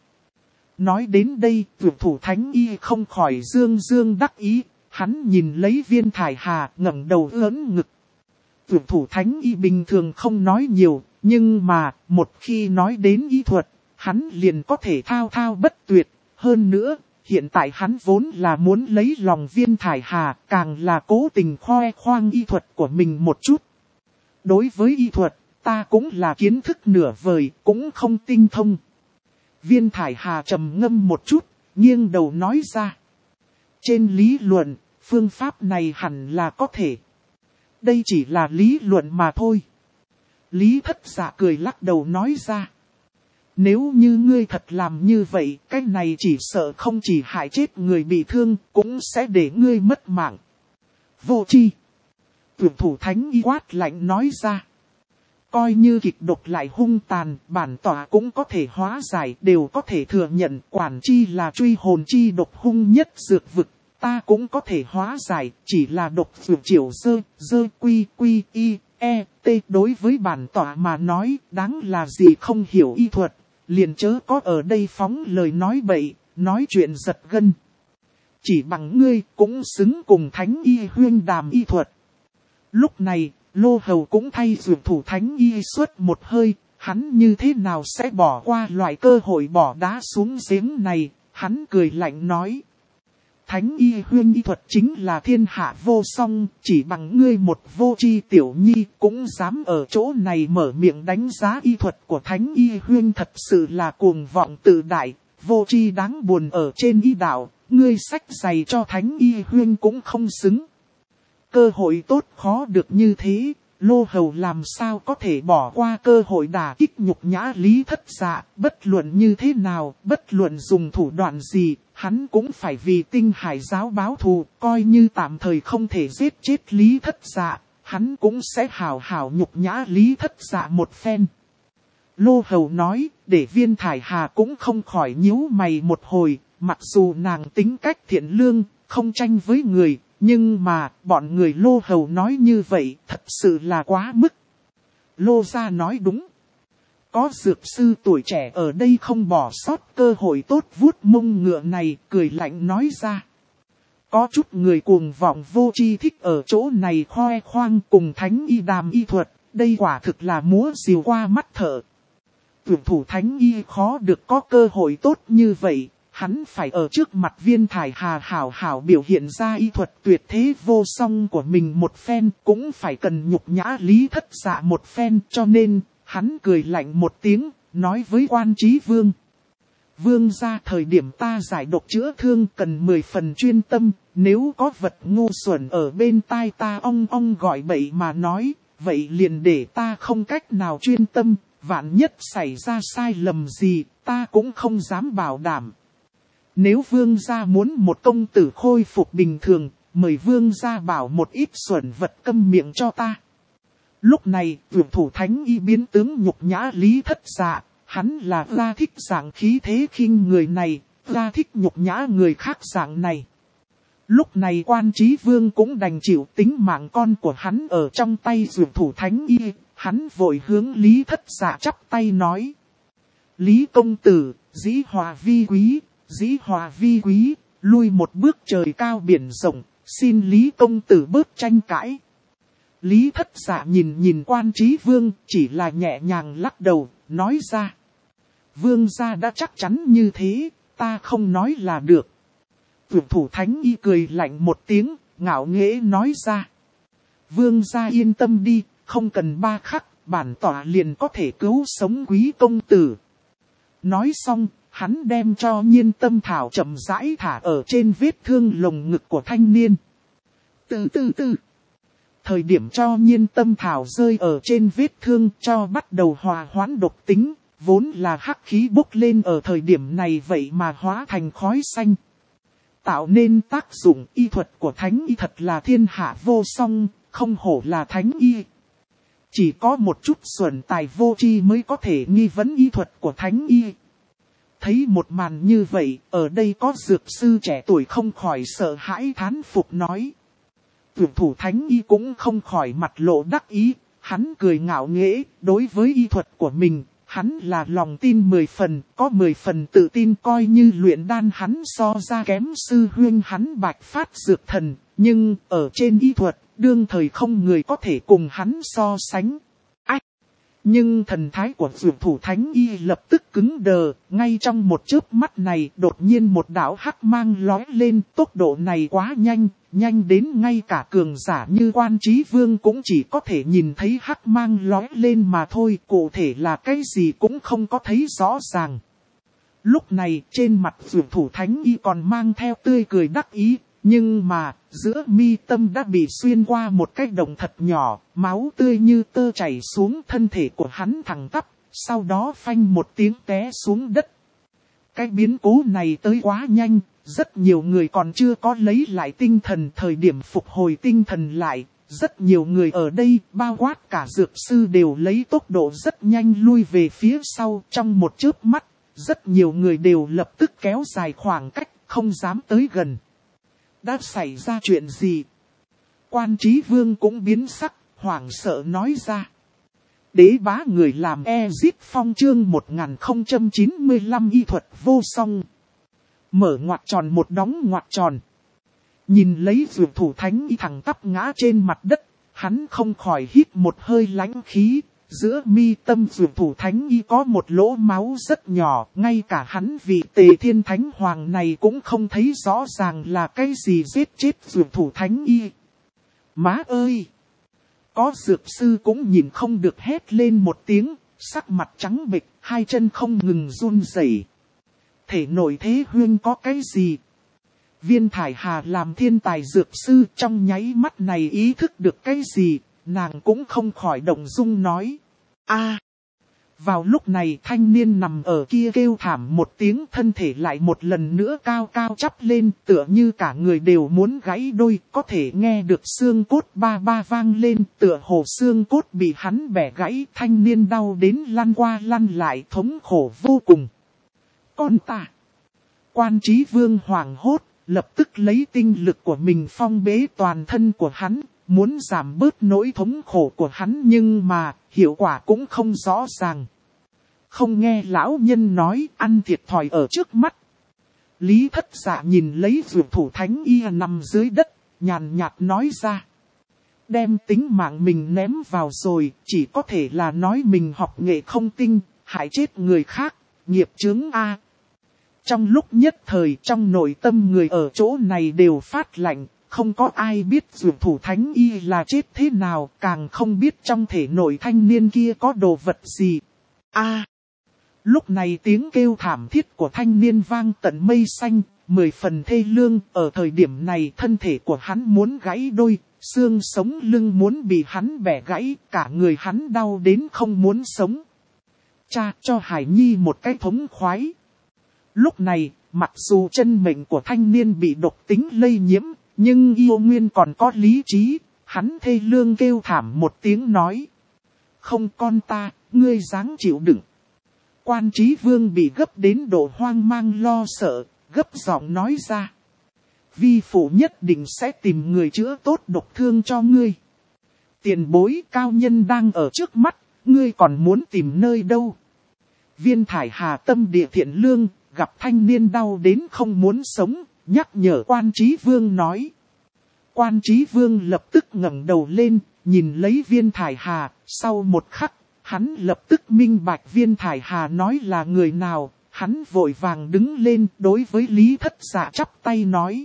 Nói đến đây, dược thủ thánh y không khỏi dương đắc ý, hắn nhìn lấy Viên Thải Hà ngẩng đầu ưỡn ngực. Dược thủ thánh y bình thường không nói nhiều, nhưng mà, một khi nói đến y thuật, hắn liền có thể thao thao bất tuyệt. Hơn nữa, hiện tại hắn vốn là muốn lấy lòng Viên Thải Hà, càng là cố tình khoe khoang y thuật của mình một chút. Đối với y thuật, ta cũng là kiến thức nửa vời, cũng không tinh thông. Viên Thải Hà trầm ngâm một chút, nghiêng đầu nói ra. Trên lý luận, phương pháp này hẳn là có thể. Đây chỉ là lý luận mà thôi. Lý Thất Dạ cười lắc đầu nói ra. Nếu như ngươi thật làm như vậy, cái này chỉ sợ không chỉ hại chết người bị thương, cũng sẽ để ngươi mất mạng. Vô tri. Tuyển thủ thánh y quát lạnh nói ra. Coi như kịch độc lại hung tàn, bản tỏa cũng có thể hóa giải, đều có thể thừa nhận. Quản chi là truy hồn chi độc hung nhất dược vực, ta cũng có thể hóa giải, chỉ là độc dược triệu dơ quy y t. Đối với bản tỏa mà nói, đáng là gì không hiểu y thuật, liền chớ có ở đây phóng lời nói bậy, nói chuyện giật gân. Chỉ bằng ngươi cũng xứng cùng thánh y huyên đàm y thuật. Lúc này, Lô Hầu cũng thay dược thủ thánh y suốt một hơi, hắn như thế nào sẽ bỏ qua loại cơ hội bỏ đá xuống giếng này, hắn cười lạnh nói. Thánh y huyên y thuật chính là thiên hạ vô song, chỉ bằng ngươi một vô tri tiểu nhi cũng dám ở chỗ này mở miệng đánh giá y thuật của thánh y huyên, thật sự là cuồng vọng tự đại, vô tri đáng buồn ở trên y đạo, ngươi sách giày cho thánh y huyên cũng không xứng. Cơ hội tốt khó được như thế, Lô Hầu làm sao có thể bỏ qua cơ hội đả kích nhục nhã Lý Thất Dạ, bất luận như thế nào, bất luận dùng thủ đoạn gì, hắn cũng phải vì Tinh Hải giáo báo thù, coi như tạm thời không thể giết chết Lý Thất Dạ, hắn cũng sẽ hảo hảo nhục nhã Lý Thất Dạ một phen. Lô Hầu nói, để Viên Thải Hà cũng không khỏi nhíu mày một hồi, mặc dù nàng tính cách thiện lương, không tranh với người. Nhưng mà, bọn người Lô Hầu nói như vậy, thật sự là quá mức. Lô gia nói đúng. Có dược sư tuổi trẻ ở đây không bỏ sót cơ hội tốt vuốt mông ngựa này, cười lạnh nói ra. Có chút người cuồng vọng vô tri thích ở chỗ này khoe khoang cùng thánh y đàm y thuật, đây quả thực là múa rìu qua mắt thợ. Tuyển thủ thánh y khó được có cơ hội tốt như vậy. Hắn phải ở trước mặt Viên Thải Hà hảo hảo biểu hiện ra y thuật tuyệt thế vô song của mình một phen, cũng phải cần nhục nhã Lý Thất Dạ một phen, cho nên, hắn cười lạnh một tiếng, nói với Quan Chí Vương. Vương ra thời điểm ta giải độc chữa thương cần 10 phần chuyên tâm, nếu có vật ngu xuẩn ở bên tai ta ong ong gọi bậy mà nói, vậy liền để ta không cách nào chuyên tâm, vạn nhất xảy ra sai lầm gì, ta cũng không dám bảo đảm. Nếu vương gia muốn một công tử khôi phục bình thường, mời vương gia bảo một ít xuẩn vật câm miệng cho ta. Lúc này, vượt thủ thánh y biến tướng nhục nhã Lý Thất Dạ, hắn là ra thích dạng khí thế khinh người này, ra thích nhục nhã người khác dạng này. Lúc này Quan Chí Vương cũng đành chịu tính mạng con của hắn ở trong tay vượt thủ thánh y, hắn vội hướng Lý Thất Dạ chắp tay nói. Lý công tử, dĩ hòa vi quý, dĩ hòa vi quý, lui một bước trời cao biển rộng, xin Lý công tử bớt tranh cãi. Lý Thất Dạ nhìn Quan Chí Vương, chỉ là nhẹ nhàng lắc đầu, nói ra. Vương gia đã chắc chắn như thế, ta không nói là được. Vượt thủ thánh y cười lạnh một tiếng, ngạo nghễ nói ra. Vương gia yên tâm đi, không cần 3 khắc, bản tỏa liền có thể cứu sống quý công tử. Nói xong, hắn đem cho Nhiên Tâm Thảo chậm rãi thả ở trên vết thương lồng ngực của thanh niên. Từ. Thời điểm cho Nhiên Tâm Thảo rơi ở trên vết thương cho bắt đầu hòa hoãn độc tính, vốn là hắc khí bốc lên ở thời điểm này vậy mà hóa thành khói xanh. Tạo nên tác dụng y thuật của thánh y thật là thiên hạ vô song, không hổ là thánh y. Chỉ có một chút xuẩn tài vô tri mới có thể nghi vấn y thuật của thánh y. Thấy một màn như vậy, ở đây có dược sư trẻ tuổi không khỏi sợ hãi thán phục nói. Vượt thủ thánh y cũng không khỏi mặt lộ đắc ý, hắn cười ngạo nghễ, đối với y thuật của mình, hắn là lòng tin 10 phần, có 10 phần tự tin coi như luyện đan hắn so ra kém sư huynh hắn Bạch Phát Dược Thần, nhưng ở trên y thuật, đương thời không người có thể cùng hắn so sánh. Nhưng thần thái của vượt thủ thánh y lập tức cứng đờ, ngay trong một chớp mắt này đột nhiên một đạo hắc mang lói lên, tốc độ này quá nhanh, nhanh đến ngay cả cường giả như Quan Chí Vương cũng chỉ có thể nhìn thấy hắc mang lói lên mà thôi, cụ thể là cái gì cũng không có thấy rõ ràng. Lúc này trên mặt vượt thủ thánh y còn mang theo tươi cười đắc ý. Nhưng mà, giữa mi tâm đã bị xuyên qua một cái động thật nhỏ, máu tươi như tơ chảy xuống thân thể của hắn thẳng tắp, sau đó phanh một tiếng té xuống đất. Cái biến cố này tới quá nhanh, rất nhiều người còn chưa có lấy lại tinh thần thời điểm phục hồi tinh thần lại. Rất nhiều người ở đây, bao quát cả dược sư đều lấy tốc độ rất nhanh lui về phía sau trong một chớp mắt. Rất nhiều người đều lập tức kéo dài khoảng cách, không dám tới gần. Đã xảy ra chuyện gì? Quan Chí Vương cũng biến sắc, hoảng sợ nói ra. Đế bá người làm Ezip Phong chương 1095 y thuật vô song. Mở ngoặc tròn một đóng ngoặc tròn. Nhìn lấy vượt thủ thánh y thẳng tắp ngã trên mặt đất, hắn không khỏi hít một hơi lãnh khí. Giữa mi tâm vượt thủ thánh y có một lỗ máu rất nhỏ, ngay cả hắn vị Tề Thiên Thánh Hoàng này cũng không thấy rõ ràng là cái gì giết chết vượt thủ thánh y. Má ơi! Có dược sư cũng nhìn không được hét lên một tiếng, sắc mặt trắng bệch, hai chân không ngừng run rẩy. Thể nội thế huyên có cái gì? Viên Thải Hà làm thiên tài dược sư trong nháy mắt này ý thức được cái gì? Nàng cũng không khỏi động dung nói. Vào lúc này thanh niên nằm ở kia kêu thảm một tiếng, thân thể lại một lần nữa cao cao chắp lên, tựa như cả người đều muốn gãy đôi, có thể nghe được xương cốt ba ba vang lên, tựa hồ xương cốt bị hắn bẻ gãy, thanh niên đau đến lăn qua lăn lại thống khổ vô cùng. Con ta! Quan Chí Vương hoảng hốt, lập tức lấy tinh lực của mình phong bế toàn thân của hắn. Muốn giảm bớt nỗi thống khổ của hắn nhưng mà, hiệu quả cũng không rõ ràng. Không nghe lão nhân nói, ăn thiệt thòi ở trước mắt. Lý Thất Dạ nhìn lấy vượt thủ thánh y nằm dưới đất, nhàn nhạt nói ra. Đem tính mạng mình ném vào rồi, chỉ có thể là nói mình học nghệ không tinh, hại chết người khác, nghiệp chướng A. Trong lúc nhất thời trong nội tâm người ở chỗ này đều phát lạnh. Không có ai biết vượt thủ thánh y là chết thế nào, càng không biết trong thể nội thanh niên kia có đồ vật gì. Lúc này tiếng kêu thảm thiết của thanh niên vang tận mây xanh, 10 phần thê lương, ở thời điểm này thân thể của hắn muốn gãy đôi, xương sống lưng muốn bị hắn bẻ gãy, cả người hắn đau đến không muốn sống. Cha cho Hải Nhi một cái thống khoái. Lúc này, mặc dù chân mệnh của thanh niên bị độc tính lây nhiễm, Nhưng yêu nguyên còn có lý trí, hắn thê lương kêu thảm một tiếng nói. Không con ta, ngươi dáng chịu đựng. Quan Chí Vương bị gấp đến độ hoang mang lo sợ, gấp giọng nói ra. Vi phụ nhất định sẽ tìm người chữa tốt độc thương cho ngươi. Tiền bối cao nhân đang ở trước mắt, ngươi còn muốn tìm nơi đâu? Viên Thải Hà tâm địa thiện lương, gặp thanh niên đau đến không muốn sống, nhắc nhở Quan Chí Vương nói. Quan Chí Vương lập tức ngẩng đầu lên, nhìn lấy Viên Thải Hà, sau một khắc, hắn lập tức minh bạch Viên Thải Hà nói là người nào, hắn vội vàng đứng lên đối với Lý Thất Dạ chắp tay nói.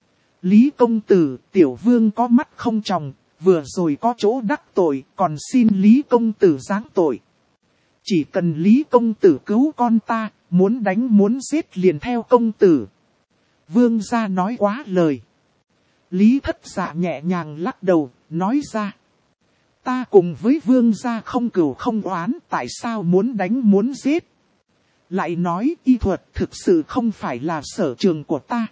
Lý công tử, tiểu vương có mắt không tròng, vừa rồi có chỗ đắc tội, còn xin Lý công tử giáng tội. Chỉ cần Lý công tử cứu con ta, muốn đánh muốn giết liền theo công tử. Vương gia nói quá lời. Lý Thất Dạ nhẹ nhàng lắc đầu, nói ra. Ta cùng với vương gia không cừu không oán, tại sao muốn đánh muốn giết? Lại nói y thuật thực sự không phải là sở trường của ta.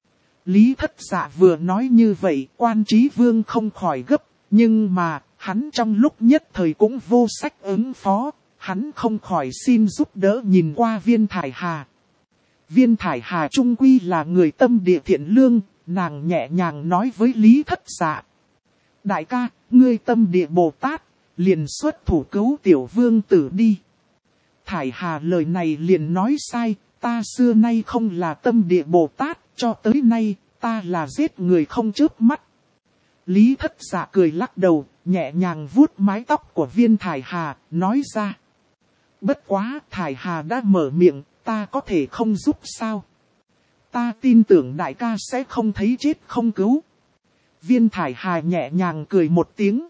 Lý Thất Dạ vừa nói như vậy, Quan Chí Vương không khỏi gấp, nhưng mà, hắn trong lúc nhất thời cũng vô sách ứng phó, hắn không khỏi xin giúp đỡ nhìn qua Viên Thải Hà. Viên Thải Hà trung quy là người tâm địa thiện lương, nàng nhẹ nhàng nói với Lý Thất Dạ. Đại ca, ngươi tâm địa Bồ Tát, liền xuất thủ cứu tiểu vương tử đi. Thải Hà lời này liền nói sai, ta xưa nay không là tâm địa Bồ Tát, cho tới nay, ta là giết người không chớp mắt. Lý Thất Dạ cười lắc đầu, nhẹ nhàng vuốt mái tóc của Viên Thải Hà, nói ra. Bất quá, Thải Hà đã mở miệng, ta có thể không giúp sao? Ta tin tưởng đại ca sẽ không thấy chết không cứu. Viên Thải Hà nhẹ nhàng cười một tiếng.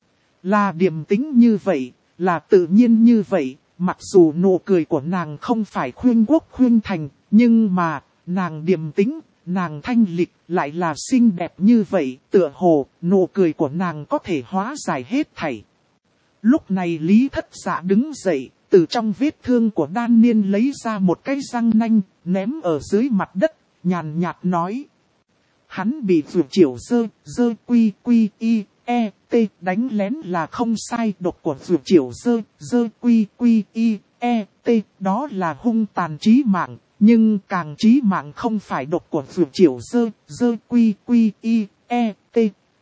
Là điềm tĩnh như vậy, là tự nhiên như vậy, mặc dù nụ cười của nàng không phải khuyên quốc khuyên thành, nhưng mà, nàng điềm tĩnh, nàng thanh lịch, lại là xinh đẹp như vậy, tựa hồ, nụ cười của nàng có thể hóa giải hết thảy. Lúc này Lý Thất Dạ đứng dậy, từ trong vết thương của đan niên lấy ra một cái răng nanh, ném ở dưới mặt đất, nhàn nhạt nói. Hắn bị vượt chiều dơ quy y, e, t đánh lén là không sai, độc của vượt chiều dơ quy y, e, t đó là hung tàn chí mạng, nhưng càng chí mạng không phải độc của vượt chiều dơ quy y, e, t.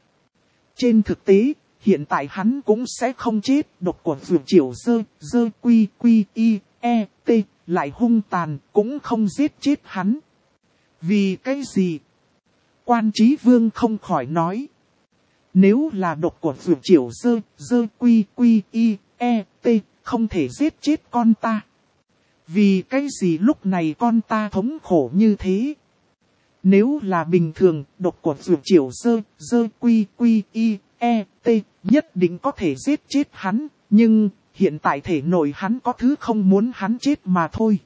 Trên thực tế, hiện tại hắn cũng sẽ không chết, độc của vượt chiều dơ quy y, e, t lại hung tàn, cũng không giết chết hắn. Vì cái gì? Quan Chí Vương không khỏi nói. Nếu là độc của vượt chiều dơ quy y, e, t, không thể giết chết con ta. Vì cái gì lúc này con ta thống khổ như thế? Nếu là bình thường, độc của vượt chiều dơ quy y, e, t, nhất định có thể giết chết hắn, nhưng hiện tại thể nội hắn có thứ không muốn hắn chết mà thôi.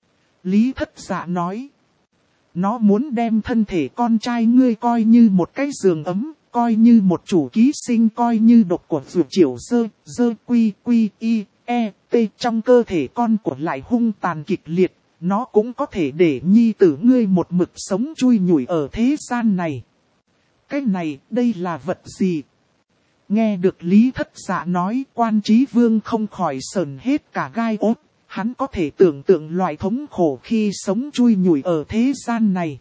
Lý Thất Dạ nói. Nó muốn đem thân thể con trai ngươi coi như một cái giường ấm, coi như một chủ ký sinh, coi như độc của vượt chiều dơ quy y, e, t trong cơ thể con của lại hung tàn kịch liệt, nó cũng có thể để nhi tử ngươi một mực sống chui nhủi ở thế gian này. Cái này, đây là vật gì? Nghe được Lý Thất Dạ nói, Quan Chí Vương không khỏi sờn hết cả gai ốt. Hắn có thể tưởng tượng loại thống khổ khi sống chui nhủi ở thế gian này.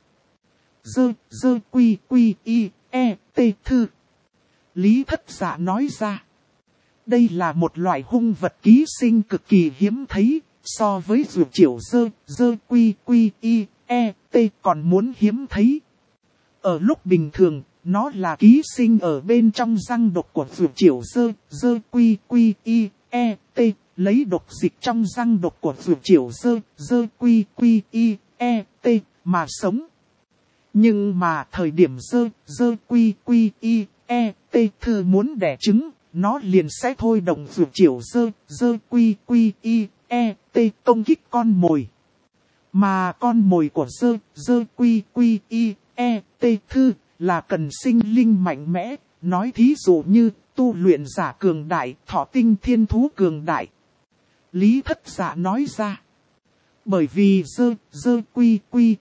Dơ quy y, e, t thư. Lý Thất Dạ nói ra. Đây là một loại hung vật ký sinh cực kỳ hiếm thấy, so với vượt chiều dơ quy y, e, t còn muốn hiếm thấy. Ở lúc bình thường, nó là ký sinh ở bên trong răng độc của vượt chiều dơ quy y, e, t. Lấy độc dịch trong răng độc của vượt chiều dơ quy y, e, t mà sống. Nhưng mà thời điểm dơ quy y, e, t thư muốn đẻ trứng, nó liền sẽ thôi động vượt chiều dơ quy y, e, t công kích con mồi. Mà con mồi của dơ quy y, e, t thư là cần sinh linh mạnh mẽ, nói thí dụ như tu luyện giả cường đại, thọ tinh thiên thú cường đại. Lý Thất Dạ nói ra. Bởi vì dơ quy y,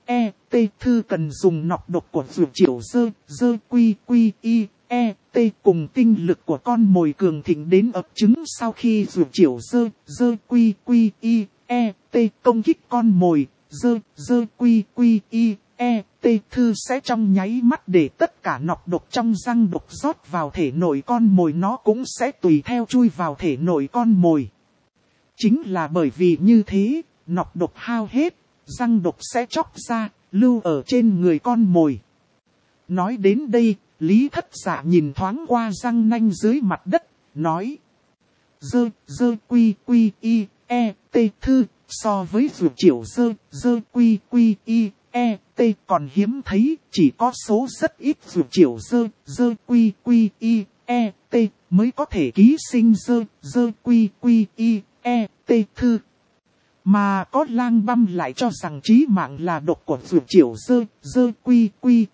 T thư cần dùng nọc độc của dược triệu dơ quy cùng tinh lực của con mồi cường thịnh đến ấp trứng sau khi dược triệu dơ quy công kích con mồi dơ quy thư sẽ trong nháy mắt để tất cả nọc độc trong răng độc rót vào thể nội con mồi, nó cũng sẽ tùy theo chui vào thể nội con mồi. Chính là bởi vì như thế, nọc độc hao hết, răng độc sẽ chóc ra, lưu ở trên người con mồi. Nói đến đây, Lý Thất Dạ nhìn thoáng qua răng nanh dưới mặt đất, nói. Dơ quy thư, so với dược triệu dơ quy còn hiếm thấy, chỉ có số rất ít dược triệu dơ quy mới có thể ký sinh dơ quy thư. Mà có lang băm lại cho rằng chí mạng là độc của dược triệu dơ quy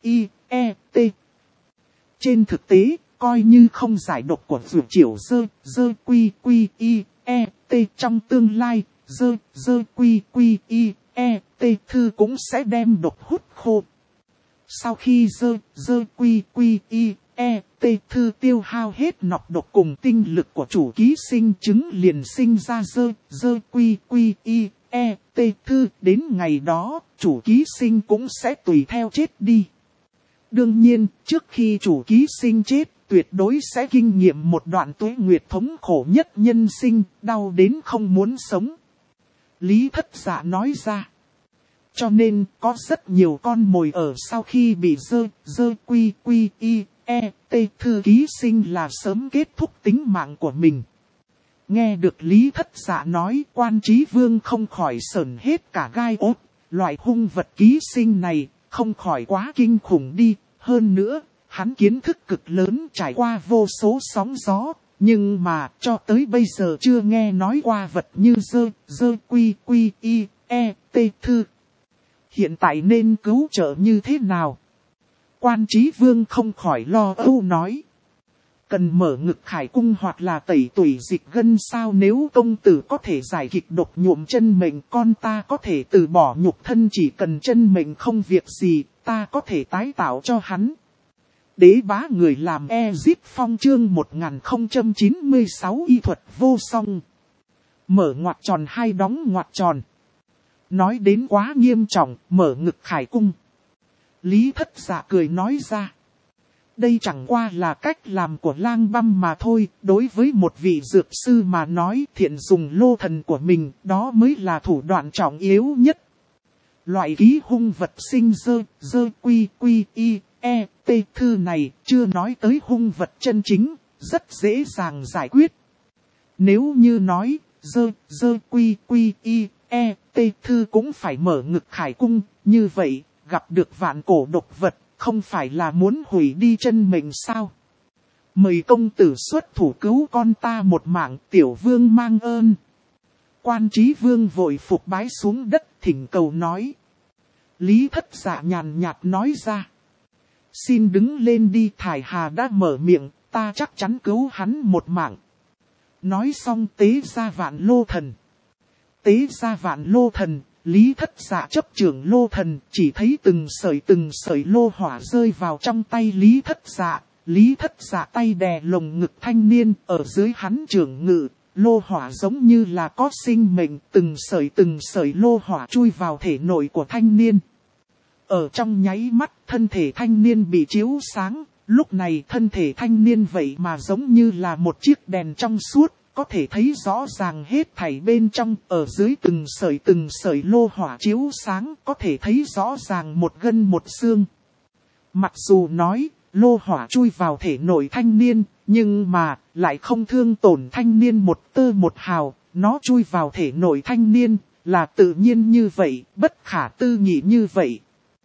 Trên thực tế, coi như không giải độc của dược triệu dơ quy trong tương lai, dơ quy thư cũng sẽ đem độc hút khô. Sau khi dơ quy thư tiêu hao hết nọc độc cùng tinh lực của chủ ký sinh, trứng liền sinh ra dơ quy thư. Đến ngày đó, chủ ký sinh cũng sẽ tùy theo chết đi. Đương nhiên, trước khi chủ ký sinh chết, tuyệt đối sẽ kinh nghiệm một đoạn tuế nguyệt thống khổ nhất nhân sinh, đau đến không muốn sống. Lý Thất Dạ nói ra. Cho nên, có rất nhiều con mồi ở sau khi bị dơ quy thư ký sinh là sớm kết thúc tính mạng của mình. Nghe được Lý Thất Dạ nói, Quan Chí Vương không khỏi sởn hết cả gai ốt. Loại hung vật ký sinh này, không khỏi quá kinh khủng đi. Hơn nữa, hắn kiến thức cực lớn, trải qua vô số sóng gió. Nhưng mà, cho tới bây giờ chưa nghe nói qua vật như dơ quy thư. Hiện tại nên cứu trợ như thế nào? Quan Chí Vương không khỏi lo âu nói. Cần mở ngực khải cung hoặc là tẩy tủy dịch gân sao? Nếu công tử có thể giải kịch độc nhuộm chân mệnh, con ta có thể từ bỏ nhục thân, chỉ cần chân mệnh không việc gì, ta có thể tái tạo cho hắn. Đế bá người làm Ezip Phong chương 1096 y thuật vô song. Mở ngoặc tròn hai đóng ngoặc tròn. Nói đến quá nghiêm trọng, mở ngực khải cung. Lý Thất Dạ cười nói ra. Đây chẳng qua là cách làm của lang băm mà thôi, đối với một vị dược sư mà nói, thiện dùng lô thần của mình, đó mới là thủ đoạn trọng yếu nhất. Loại ký hung vật sinh dơ quy thư này, chưa nói tới hung vật chân chính, rất dễ dàng giải quyết. Nếu như nói, dơ quy thư cũng phải mở ngực khải cung, như vậy, gặp được vạn cổ độc vật, không phải là muốn hủy đi chân mệnh sao? Mời công tử xuất thủ cứu con ta một mạng, tiểu vương mang ơn. Quan Chí Vương vội phục bái xuống đất, thỉnh cầu nói. Lý Thất Dạ nhàn nhạt nói ra. Xin đứng lên đi, Thải Hà đã mở miệng, ta chắc chắn cứu hắn một mạng. Nói xong tế ra vạn lô thần. Tế ra vạn lô thần, Lý Thất Dạ chấp trưởng lô thần, chỉ thấy từng sợi lô hỏa rơi vào trong tay Lý Thất Dạ. Lý Thất Dạ tay đè lồng ngực thanh niên, ở dưới hắn trưởng ngự, lô hỏa giống như là có sinh mệnh, từng sợi lô hỏa chui vào thể nội của thanh niên. Ở trong nháy mắt, thân thể thanh niên bị chiếu sáng, lúc này thân thể thanh niên vậy mà giống như là một chiếc đèn trong suốt, có thể thấy rõ ràng hết thảy bên trong, ở dưới từng sợi lô hỏa chiếu sáng, có thể thấy rõ ràng một gân một xương. Mặc dù nói, lô hỏa chui vào thể nội thanh niên, nhưng mà, lại không thương tổn thanh niên một tơ một hào, nó chui vào thể nội thanh niên, là tự nhiên như vậy, bất khả tư nghị như vậy.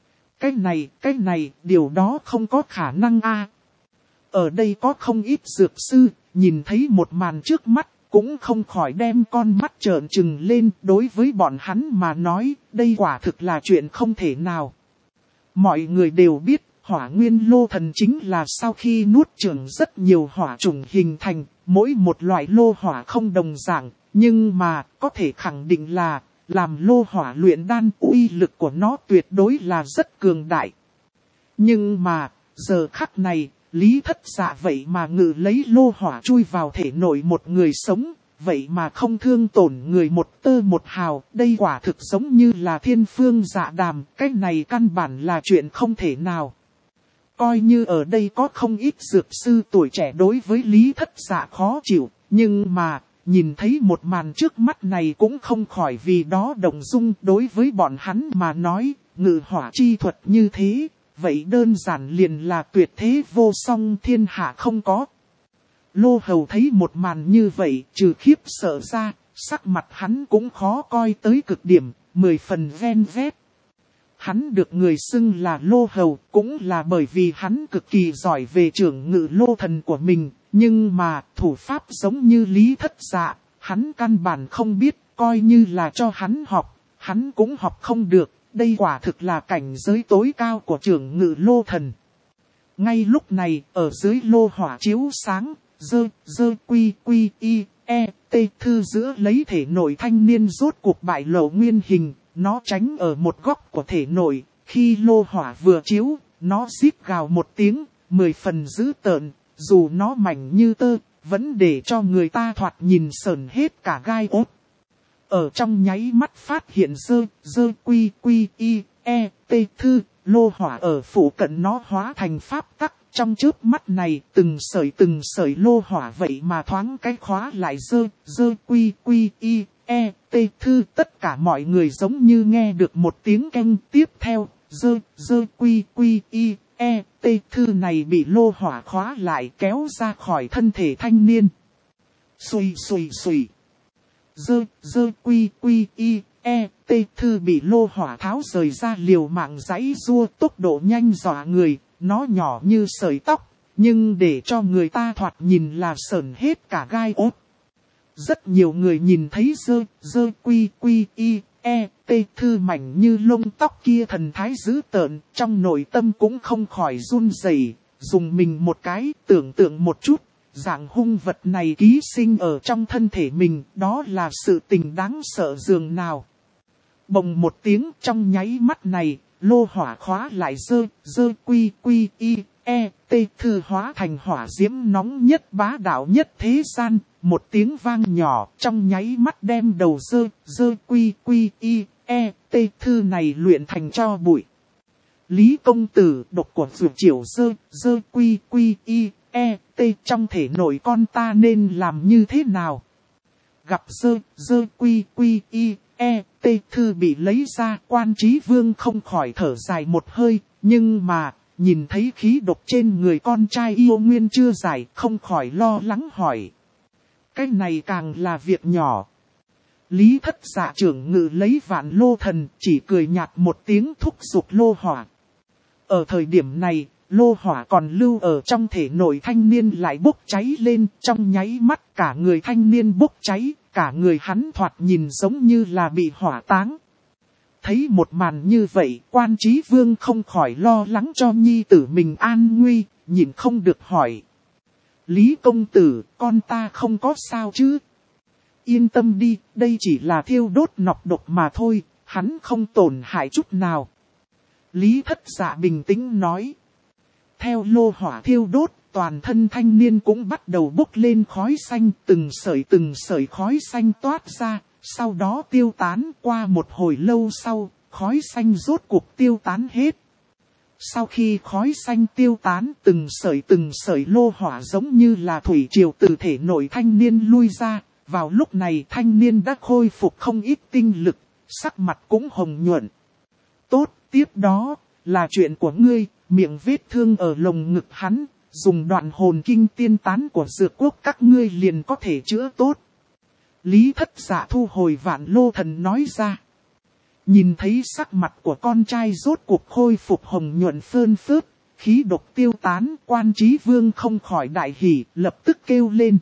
Cái này, điều đó không có khả năng a. Ở đây có không ít dược sư, nhìn thấy một màn trước mắt, cũng không khỏi đem con mắt trợn trừng lên. Đối với bọn hắn mà nói, đây quả thực là chuyện không thể nào. Mọi người đều biết, hỏa nguyên lô thần chính là sau khi nuốt chửng rất nhiều hỏa chủng hình thành, mỗi một loại lô hỏa không đồng dạng, nhưng mà có thể khẳng định là làm lô hỏa luyện đan, uy lực của nó tuyệt đối là rất cường đại. Nhưng mà, giờ khắc này, Lý Thất Dạ vậy mà ngự lấy lô hỏa chui vào thể nội một người sống, vậy mà không thương tổn người một tơ một hào, đây quả thực giống như là thiên phương dạ đàm, cái này căn bản là chuyện không thể nào. Coi như ở đây có không ít dược sư tuổi trẻ đối với Lý Thất Dạ khó chịu, nhưng mà, nhìn thấy một màn trước mắt này cũng không khỏi vì đó động dung. Đối với bọn hắn mà nói, ngự hỏa chi thuật như thế, vậy đơn giản liền là tuyệt thế vô song, thiên hạ không có. Lô Hầu thấy một màn như vậy, trừ khiếp sợ ra, sắc mặt hắn cũng khó coi tới cực điểm, 10 phần ven vét. Hắn được người xưng là Lô Hầu cũng là bởi vì hắn cực kỳ giỏi về trưởng ngự lô thần của mình, nhưng mà thủ pháp giống như Lý Thất Dạ, hắn căn bản không biết, coi như là cho hắn học, hắn cũng học không được, đây quả thực là cảnh giới tối cao của trưởng ngự lô thần. Ngay lúc này, ở dưới lô hỏa chiếu sáng, quy y, thư giữa lấy thể nội thanh niên rốt cuộc bại lộ nguyên hình, nó tránh ở một góc của thể nội, khi lô hỏa vừa chiếu, nó rít gào một tiếng, 10 phần dữ tợn, dù nó mảnh như tơ, vẫn để cho người ta thoạt nhìn sởn hết cả gai ốt. Ở trong nháy mắt phát hiện quy y, thư, lô hỏa ở phủ cận nó hóa thành pháp tắc. Trong chớp mắt này, từng sợi lô hỏa vậy mà thoáng cái khóa lại quy y, thư. Tất cả mọi người giống như nghe được một tiếng keng tiếp theo, quy y, thư này bị lô hỏa khóa lại kéo ra khỏi thân thể thanh niên. Xùi. Quy y, thư bị lô hỏa tháo rời ra liều mạng giãy giụa, tốc độ nhanh dọa người. Nó nhỏ như sợi tóc, nhưng để cho người ta thoạt nhìn là sởn hết cả gai ốt. Rất nhiều người nhìn thấy quy y, thư mảnh như lông tóc kia thần thái dữ tợn, trong nội tâm cũng không khỏi run rẩy, dùng mình một cái, tưởng tượng một chút, dạng hung vật này ký sinh ở trong thân thể mình, đó là sự tình đáng sợ dường nào. Bồng một tiếng, trong nháy mắt này, lô hỏa khóa lại quy y, thư hóa thành hỏa diễm nóng nhất bá đạo nhất thế gian, một tiếng vang nhỏ trong nháy mắt đem đầu quy y, thư này luyện thành tro bụi. Lý công tử, độc của Dược Triều quy y, trong thể nội con ta nên làm như thế nào? Gặp quy y, thư bị lấy ra, Quan Chí Vương không khỏi thở dài một hơi, nhưng mà, nhìn thấy khí độc trên người con trai yêu nguyên chưa giải, không khỏi lo lắng hỏi. Cái này càng là việc nhỏ. Lý Thất Dạ trưởng ngự lấy vạn lô thần, chỉ cười nhạt một tiếng thúc giục lô hỏa. Ở thời điểm này, lô hỏa còn lưu ở trong thể nội thanh niên lại bốc cháy lên, trong nháy mắt cả người thanh niên bốc cháy, cả người hắn thoạt nhìn giống như là bị hỏa táng. Thấy một màn như vậy, Quan Chí Vương không khỏi lo lắng cho nhi tử mình an nguy, nhìn không được hỏi. Lý công tử, con ta không có sao chứ? Yên tâm đi, đây chỉ là thiêu đốt nọc độc mà thôi, hắn không tổn hại chút nào. Lý Thất Dạ bình tĩnh nói. Theo lô hỏa thiêu đốt, toàn thân thanh niên cũng bắt đầu bốc lên khói xanh, từng sợi khói xanh toát ra, sau đó tiêu tán. Qua một hồi lâu sau, khói xanh rốt cuộc tiêu tán hết. Sau khi khói xanh tiêu tán, từng sợi lô hỏa giống như là thủy triều từ thể nội thanh niên lui ra. Vào lúc này thanh niên đã khôi phục không ít tinh lực, sắc mặt cũng hồng nhuận. Tốt, tiếp đó, là chuyện của ngươi, miệng vết thương ở lồng ngực hắn, dùng đoạn hồn kinh tiên tán của Dược Quốc các ngươi liền có thể chữa tốt. Lý Thất Dạ thu hồi vạn lô thần nói ra. Nhìn thấy sắc mặt của con trai rốt cuộc khôi phục hồng nhuận phơn phớt, khí độc tiêu tán, Quan Chí Vương không khỏi đại hỉ, lập tức kêu lên.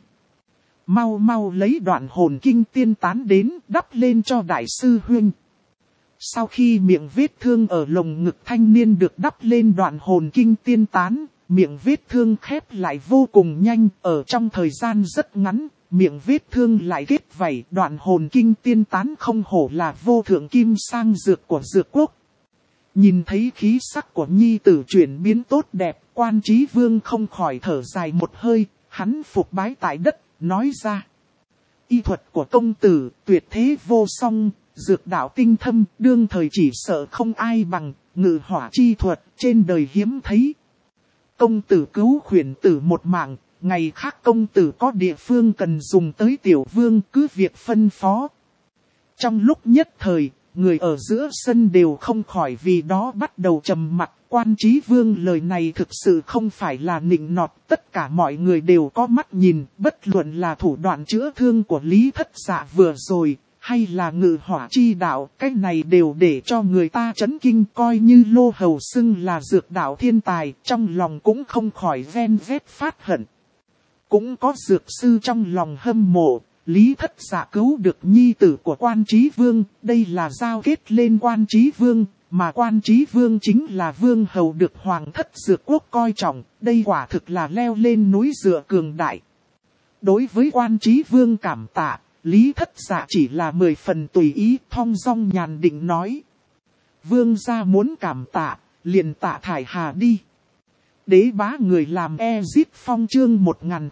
Mau lấy đoạn hồn kinh tiên tán đến, đắp lên cho đại sư huynh. Sau khi miệng vết thương ở lồng ngực thanh niên được đắp lên đoạn hồn kinh tiên tán, miệng vết thương khép lại vô cùng nhanh, ở trong thời gian rất ngắn, miệng vết thương lại kết vảy, đoạn hồn kinh tiên tán, không hổ là vô thượng kim sang dược của dược quốc. Nhìn thấy khí sắc của nhi tử chuyển biến tốt đẹp, Quan Chí Vương không khỏi thở dài một hơi, hắn phục bái tại đất, nói ra. Y thuật của công tử tuyệt thế vô song, dược đạo tinh thâm, đương thời chỉ sợ không ai bằng, ngự hỏa chi thuật trên đời hiếm thấy. Công tử cứu khuyển tử một mạng, ngày khác công tử có địa phương cần dùng tới tiểu vương cứ việc phân phó. Trong lúc nhất thời, người ở giữa sân đều không khỏi vì đó bắt đầu trầm mặc. Quan Chí Vương lời này thực sự không phải là nịnh nọt, tất cả mọi người đều có mắt nhìn, bất luận là thủ đoạn chữa thương của Lý Thất Dạ vừa rồi, hay là ngự hỏa chi đạo, cái này đều để cho người ta chấn kinh, coi như Lô Hầu xưng là dược đạo thiên tài, trong lòng cũng không khỏi ven vét phát hận. Cũng có dược sư trong lòng hâm mộ, Lý Thất Dạ cứu được nhi tử của Quan Chí Vương, đây là giao kết lên Quan Chí Vương, mà Quan Chí Vương chính là vương hầu được Hoàng thất dược quốc coi trọng, đây quả thực là leo lên núi dựa cường đại. Đối với Quan Chí Vương cảm tạ, Lý Thất Dạ chỉ là 10 phần tùy ý, thong dong nhàn định nói. Vương gia muốn cảm tạ, liền tạ thải hà đi. Đế bá người làm Ezip Phong chương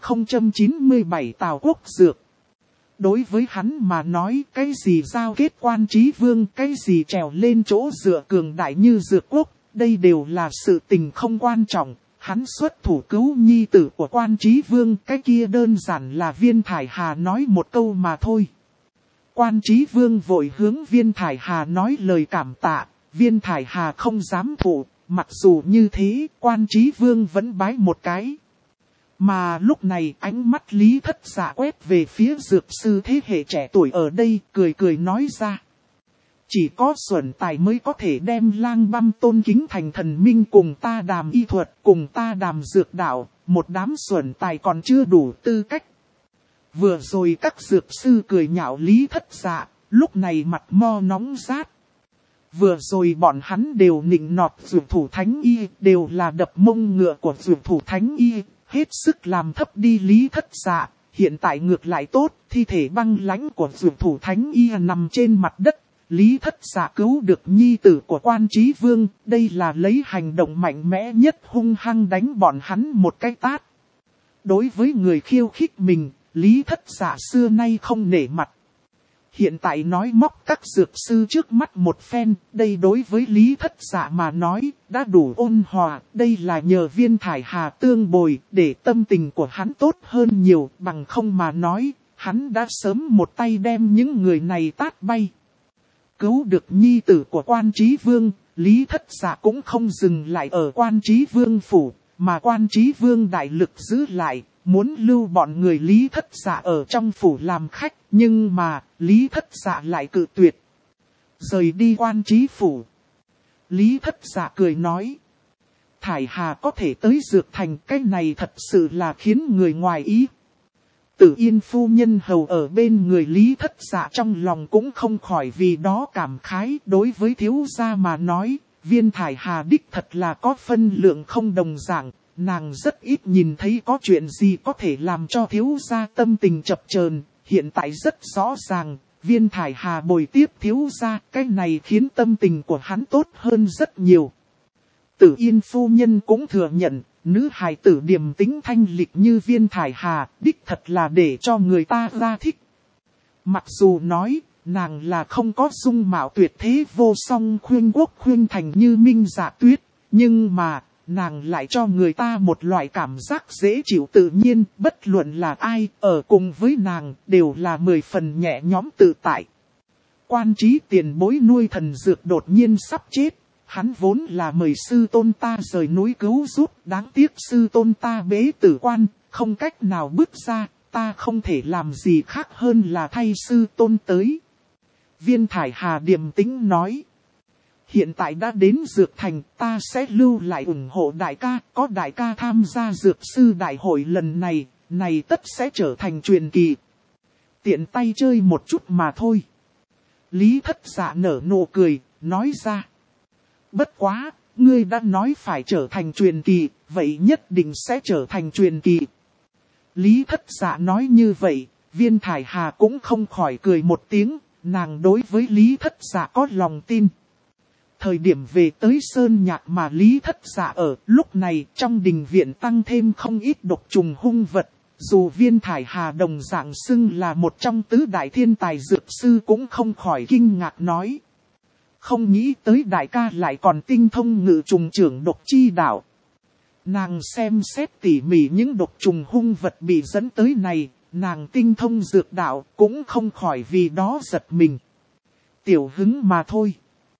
1097 Tào Quốc Dược. Đối với hắn mà nói cái gì giao kết Quan Chí Vương, cái gì trèo lên chỗ dựa cường đại như dược quốc, đây đều là sự tình không quan trọng. Hắn xuất thủ cứu nhi tử của Quan Chí Vương, cái kia đơn giản là Viên Thải Hà nói một câu mà thôi. Quan Chí Vương vội hướng Viên Thải Hà nói lời cảm tạ, Viên Thải Hà không dám thụ, mặc dù như thế, Quan Chí Vương vẫn bái một cái. Mà lúc này ánh mắt Lý Thất Dạ quét về phía dược sư thế hệ trẻ tuổi ở đây, cười cười nói ra. Chỉ có Xuẩn Tài mới có thể đem Lang Băm tôn kính thành thần minh, cùng ta đàm y thuật, cùng ta đàm dược đạo, một đám Xuẩn Tài còn chưa đủ tư cách. Vừa rồi các dược sư cười nhạo Lý Thất Dạ, lúc này mặt mo nóng rát. Vừa rồi bọn hắn đều nịnh nọt dược thủ thánh y, đều là đập mông ngựa của dược thủ thánh y, hết sức làm thấp đi Lý Thất Dạ. Hiện tại ngược lại tốt, thi thể băng lãnh của dược thủ thánh y nằm trên mặt đất. Lý Thất Dạ cứu được nhi tử của Quan Chí Vương, đây là lấy hành động mạnh mẽ nhất hung hăng đánh bọn hắn một cái tát. Đối với người khiêu khích mình, Lý Thất Dạ xưa nay không nể mặt. Hiện tại nói móc các dược sư trước mắt một phen, đây đối với Lý Thất Dạ mà nói, đã đủ ôn hòa, đây là nhờ Viên Thải Hà tương bồi, để tâm tình của hắn tốt hơn nhiều, bằng không mà nói, hắn đã sớm một tay đem những người này tát bay. Cứu được nhi tử của Quan Chí Vương, Lý Thất Dạ cũng không dừng lại ở Quan Chí Vương phủ, mà Quan Chí Vương đại lực giữ lại, muốn lưu bọn người Lý Thất Dạ ở trong phủ làm khách, nhưng mà Lý Thất Dạ lại cự tuyệt. Rời đi Quan Chí phủ, Lý Thất Dạ cười nói. Thải Hà có thể tới Dược Thành, cái này thật sự là khiến người ngoài ý. Tử Yên phu nhân hầu ở bên người Lý Thất Dạ trong lòng cũng không khỏi vì đó cảm khái. Đối với thiếu gia mà nói, Viên Thải Hà đích thật là có phân lượng không đồng dạng. Nàng rất ít nhìn thấy có chuyện gì có thể làm cho thiếu gia tâm tình chập chờn. Hiện tại rất rõ ràng, Viên Thải Hà bồi tiếp thiếu gia, cái này khiến tâm tình của hắn tốt hơn rất nhiều. Tử Yên phu nhân cũng thừa nhận, nữ hài tử điềm tĩnh thanh lịch như Viên Thải Hà, đích thật là để cho người ta ra thích. Mặc dù nói, nàng là không có dung mạo tuyệt thế vô song khuyên quốc khuyên thành như Minh Dạ Tuyết, nhưng mà, nàng lại cho người ta một loại cảm giác dễ chịu tự nhiên, bất luận là ai, ở cùng với nàng, đều là 10 phần nhẹ nhõm tự tại. Quan Chí tiền bối nuôi thần dược đột nhiên sắp chết. Hắn vốn là mời sư tôn ta rời núi cứu giúp, đáng tiếc sư tôn ta bế tử quan, không cách nào bước ra, ta không thể làm gì khác hơn là thay sư tôn tới. Viên Thải Hà điềm tĩnh nói. Hiện tại đã đến Dược Thành, ta sẽ lưu lại ủng hộ đại ca, có đại ca tham gia dược sư đại hội lần này, này tất sẽ trở thành truyền kỳ. Tiện tay chơi một chút mà thôi. Lý Thất Dạ nở nụ cười, nói ra. Bất quá, ngươi đã nói phải trở thành truyền kỳ, vậy nhất định sẽ trở thành truyền kỳ. Lý Thất Dạ nói như vậy, Viên Thải Hà cũng không khỏi cười một tiếng, nàng đối với Lý Thất Dạ có lòng tin. Thời điểm về tới Sơn Nhạc mà Lý Thất Dạ ở, lúc này trong đình viện tăng thêm không ít độc trùng hung vật. Dù Viên Thải Hà đồng dạng xưng là một trong tứ đại thiên tài dược sư cũng không khỏi kinh ngạc nói. Không nghĩ tới đại ca lại còn tinh thông ngự trùng trưởng độc chi đạo. Nàng xem xét tỉ mỉ những độc trùng hung vật bị dẫn tới này, nàng tinh thông dược đạo cũng không khỏi vì đó giật mình. Tiểu hứng mà thôi.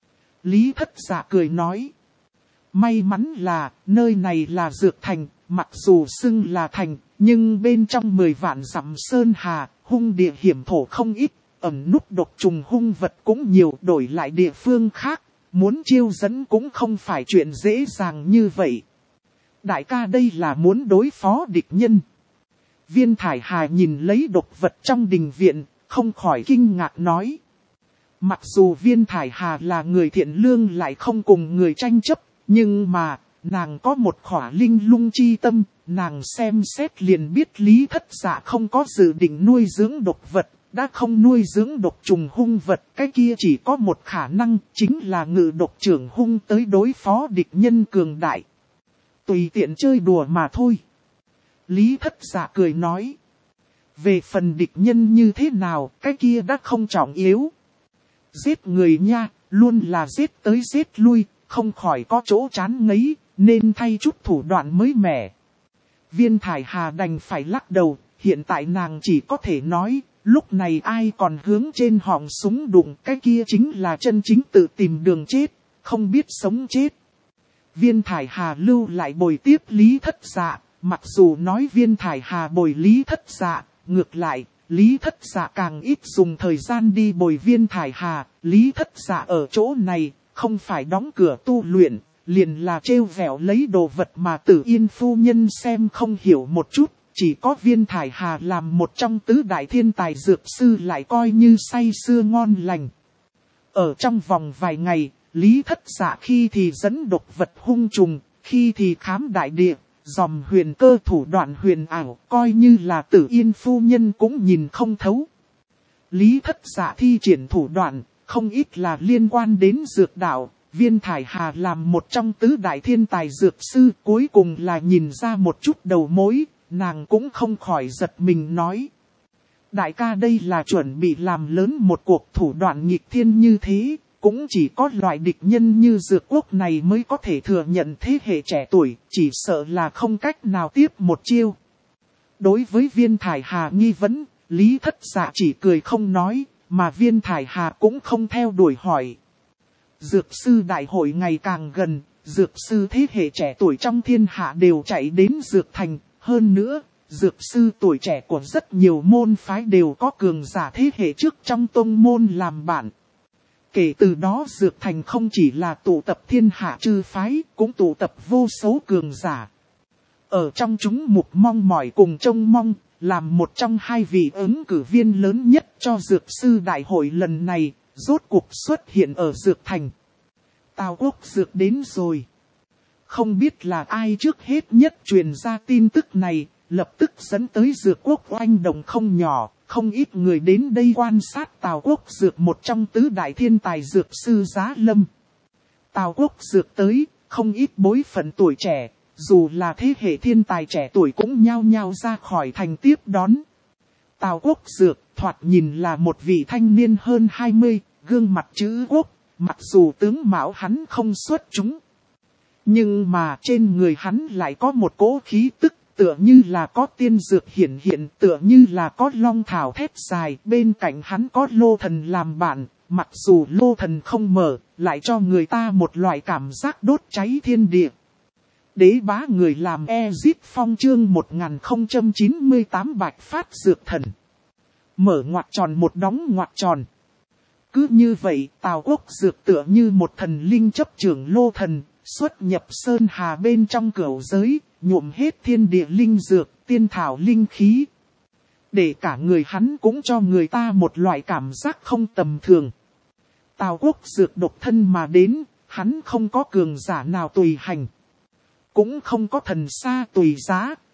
Lý Thất Dạ cười nói. May mắn là nơi này là dược thành, mặc dù xưng là thành, nhưng bên trong 10 vạn dặm sơn hà, hung địa hiểm thổ không ít, ẩn núp độc trùng hung vật cũng nhiều, đổi lại địa phương khác, muốn chiêu dẫn cũng không phải chuyện dễ dàng như vậy. Đại ca đây là muốn đối phó địch nhân. Viên Thải Hà nhìn lấy độc vật trong đình viện, không khỏi kinh ngạc nói. Mặc dù Viên Thải Hà là người thiện lương lại không cùng người tranh chấp, nhưng mà, nàng có một khỏa linh lung chi tâm, nàng xem xét liền biết Lý Thất Dạ không có dự định nuôi dưỡng độc vật, đã không nuôi dưỡng độc trùng hung vật, cái kia chỉ có một khả năng, chính là ngự độc trưởng hung tới đối phó địch nhân cường đại. Tùy tiện chơi đùa mà thôi. Lý Thất Dạ cười nói. Về phần địch nhân như thế nào, cái kia đã không trọng yếu. Giết người nha, luôn là giết tới giết lui, không khỏi có chỗ chán ngấy, nên thay chút thủ đoạn mới mẻ. Viên Thải Hà đành phải lắc đầu, hiện tại nàng chỉ có thể nói, lúc này ai còn hướng trên họng súng đụng, cái kia chính là chân chính tự tìm đường chết, không biết sống chết. Viên Thải Hà lưu lại bồi tiếp Lý Thất Dạ, mặc dù nói Viên Thải Hà bồi Lý Thất Dạ, ngược lại, Lý Thất Dạ càng ít dùng thời gian đi bồi Viên Thải Hà, Lý Thất Dạ ở chỗ này, không phải đóng cửa tu luyện, liền là trêu vẻo lấy đồ vật mà Tử Yên phu nhân xem không hiểu một chút, chỉ có Viên Thải Hà làm một trong tứ đại thiên tài dược sư lại coi như say sưa ngon lành. Ở trong vòng vài ngày, Lý Thất Dạ khi thì dẫn độc vật hung trùng, khi thì khám đại địa, dòm huyền cơ thủ đoạn huyền ảo, coi như là Tử Yên phu nhân cũng nhìn không thấu. Lý Thất Dạ thi triển thủ đoạn, không ít là liên quan đến dược đạo, Viên Thải Hà làm một trong tứ đại thiên tài dược sư, cuối cùng là nhìn ra một chút đầu mối, nàng cũng không khỏi giật mình nói. Đại ca đây là chuẩn bị làm lớn một cuộc thủ đoạn nghịch thiên như thế, cũng chỉ có loại địch nhân như Dược Quốc này mới có thể thừa nhận thế hệ trẻ tuổi, chỉ sợ là không cách nào tiếp một chiêu. Đối với Viên Thải Hà nghi vấn, Lý Thất Dạ chỉ cười không nói, mà Viên Thải Hà cũng không theo đuổi hỏi. Dược sư đại hội ngày càng gần, dược sư thế hệ trẻ tuổi trong thiên hạ đều chạy đến dược thành, hơn nữa, dược sư tuổi trẻ của rất nhiều môn phái đều có cường giả thế hệ trước trong tông môn làm bạn. Kể từ đó dược thành không chỉ là tụ tập thiên hạ chư phái, cũng tụ tập vô số cường giả. Ở trong chúng mục mong mỏi cùng trông mong, làm một trong hai vị ứng cử viên lớn nhất cho dược sư đại hội lần này, rốt cuộc xuất hiện ở dược thành. Tào Quốc Dược đến rồi. Không biết là ai trước hết nhất truyền ra tin tức này, lập tức dẫn tới Dược Quốc oanh động không nhỏ, không ít người đến đây quan sát Tào Quốc Dược, một trong tứ đại thiên tài dược sư giá lâm. Tào Quốc Dược tới, không ít bối phận tuổi trẻ, dù là thế hệ thiên tài trẻ tuổi cũng nhao nhao ra khỏi thành tiếp đón. Tào Quốc Dược thoạt nhìn là một vị thanh niên hơn 20, gương mặt chữ quốc, mặc dù tướng mạo hắn không xuất chúng. Nhưng mà trên người hắn lại có một cỗ khí tức, tựa như là có tiên dược hiển hiện, tựa như là có long thảo thét dài, bên cạnh hắn có lô thần làm bạn, mặc dù lô thần không mở, lại cho người ta một loại cảm giác đốt cháy thiên địa. Đế bá người làm Ezip Phong chương 1098 Bạch Phát Dược Thần. Mở ngoặc tròn một đóng ngoặc tròn. Cứ như vậy, Tào Quốc Dược tựa như một thần linh chấp trưởng lô thần, xuất nhập sơn hà bên trong cửu giới, nhuộm hết thiên địa linh dược, tiên thảo linh khí. Để cả người hắn cũng cho người ta một loại cảm giác không tầm thường. Tào Quốc Dược độc thân mà đến, hắn không có cường giả nào tùy hành. Cũng không có thần xa tùy giá,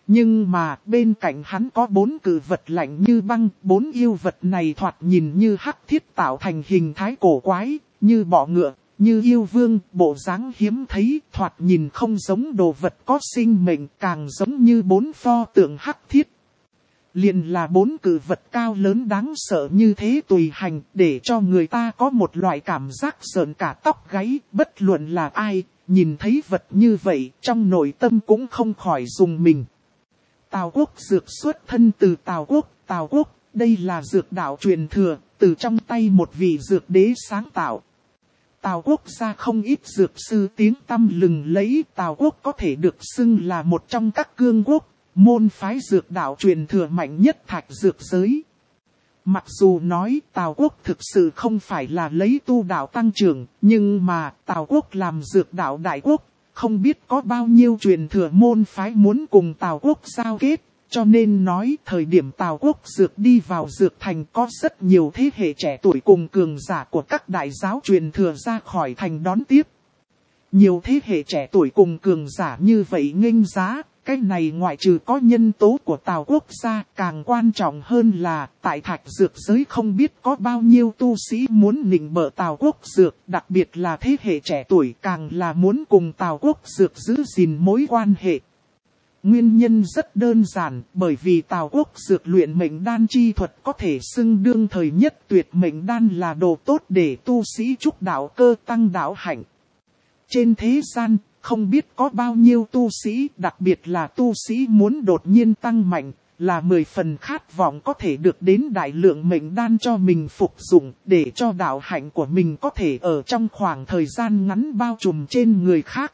Nhưng mà bên cạnh hắn có 4 cự vật lạnh như băng, 4 yêu vật này thoạt nhìn như hắc thiết tạo thành hình thái cổ quái, như bọ ngựa, như yêu vương, bộ dáng hiếm thấy, thoạt nhìn không giống đồ vật có sinh mệnh, càng giống như 4 pho tượng hắc thiết. Liền là 4 cự vật cao lớn đáng sợ như thế tùy hành, để cho người ta có một loại cảm giác sởn cả tóc gáy, bất luận là ai, nhìn thấy vật như vậy, trong nội tâm cũng không khỏi rùng mình. Tào Quốc dược xuất thân từ Tào Quốc, đây là dược đạo truyền thừa, từ trong tay một vị dược đế sáng tạo. Tào Quốc gia không ít dược sư tiếng tăm lừng lẫy, Tào Quốc có thể được xưng là một trong các cương quốc, môn phái dược đạo truyền thừa mạnh nhất thạch dược giới. Mặc dù nói Tào Quốc thực sự không phải là lấy tu đạo tăng trưởng, nhưng mà Tào Quốc làm dược đạo đại quốc, không biết có bao nhiêu truyền thừa môn phái muốn cùng Tào Quốc giao kết, cho nên nói thời điểm Tào Quốc dược đi vào dược thành có rất nhiều thế hệ trẻ tuổi cùng cường giả của các đại giáo truyền thừa ra khỏi thành đón tiếp. Nhiều thế hệ trẻ tuổi cùng cường giả như vậy nghênh giá, cái này ngoại trừ có nhân tố của Tào Quốc gia, càng quan trọng hơn là tại thạch dược giới không biết có bao nhiêu tu sĩ muốn nịnh bợ Tào Quốc dược, đặc biệt là thế hệ trẻ tuổi càng là muốn cùng Tào Quốc dược giữ gìn mối quan hệ. Nguyên nhân rất đơn giản, bởi vì Tào Quốc dược luyện mệnh đan chi thuật có thể xưng đương thời nhất tuyệt mệnh đan là đồ tốt để tu sĩ trúc đạo cơ tăng đạo hạnh. Trên thế gian, không biết có bao nhiêu tu sĩ, đặc biệt là tu sĩ muốn đột nhiên tăng mạnh, là 10 phần khát vọng có thể được đến đại lượng mệnh đan cho mình phục dụng, để cho đạo hạnh của mình có thể ở trong khoảng thời gian ngắn bao trùm trên người khác.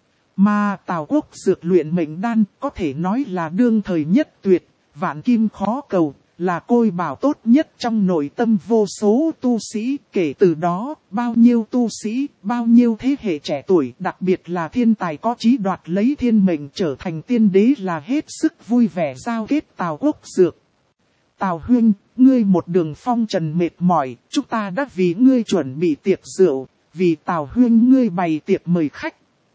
Mà Tào Quốc dược luyện mệnh đan có thể nói là đương thời nhất tuyệt, vạn kim khó cầu, là côi bảo tốt nhất trong nội tâm vô số tu sĩ. Kể từ đó, bao nhiêu tu sĩ, bao nhiêu thế hệ trẻ tuổi, đặc biệt là thiên tài có chí đoạt lấy thiên mệnh trở thành tiên đế là hết sức vui vẻ giao kết Tào Quốc dược. Tào huynh, ngươi một đường phong trần mệt mỏi, chúng ta đã vì ngươi chuẩn bị tiệc rượu, vì Tào huynh ngươi bày tiệc mời khách.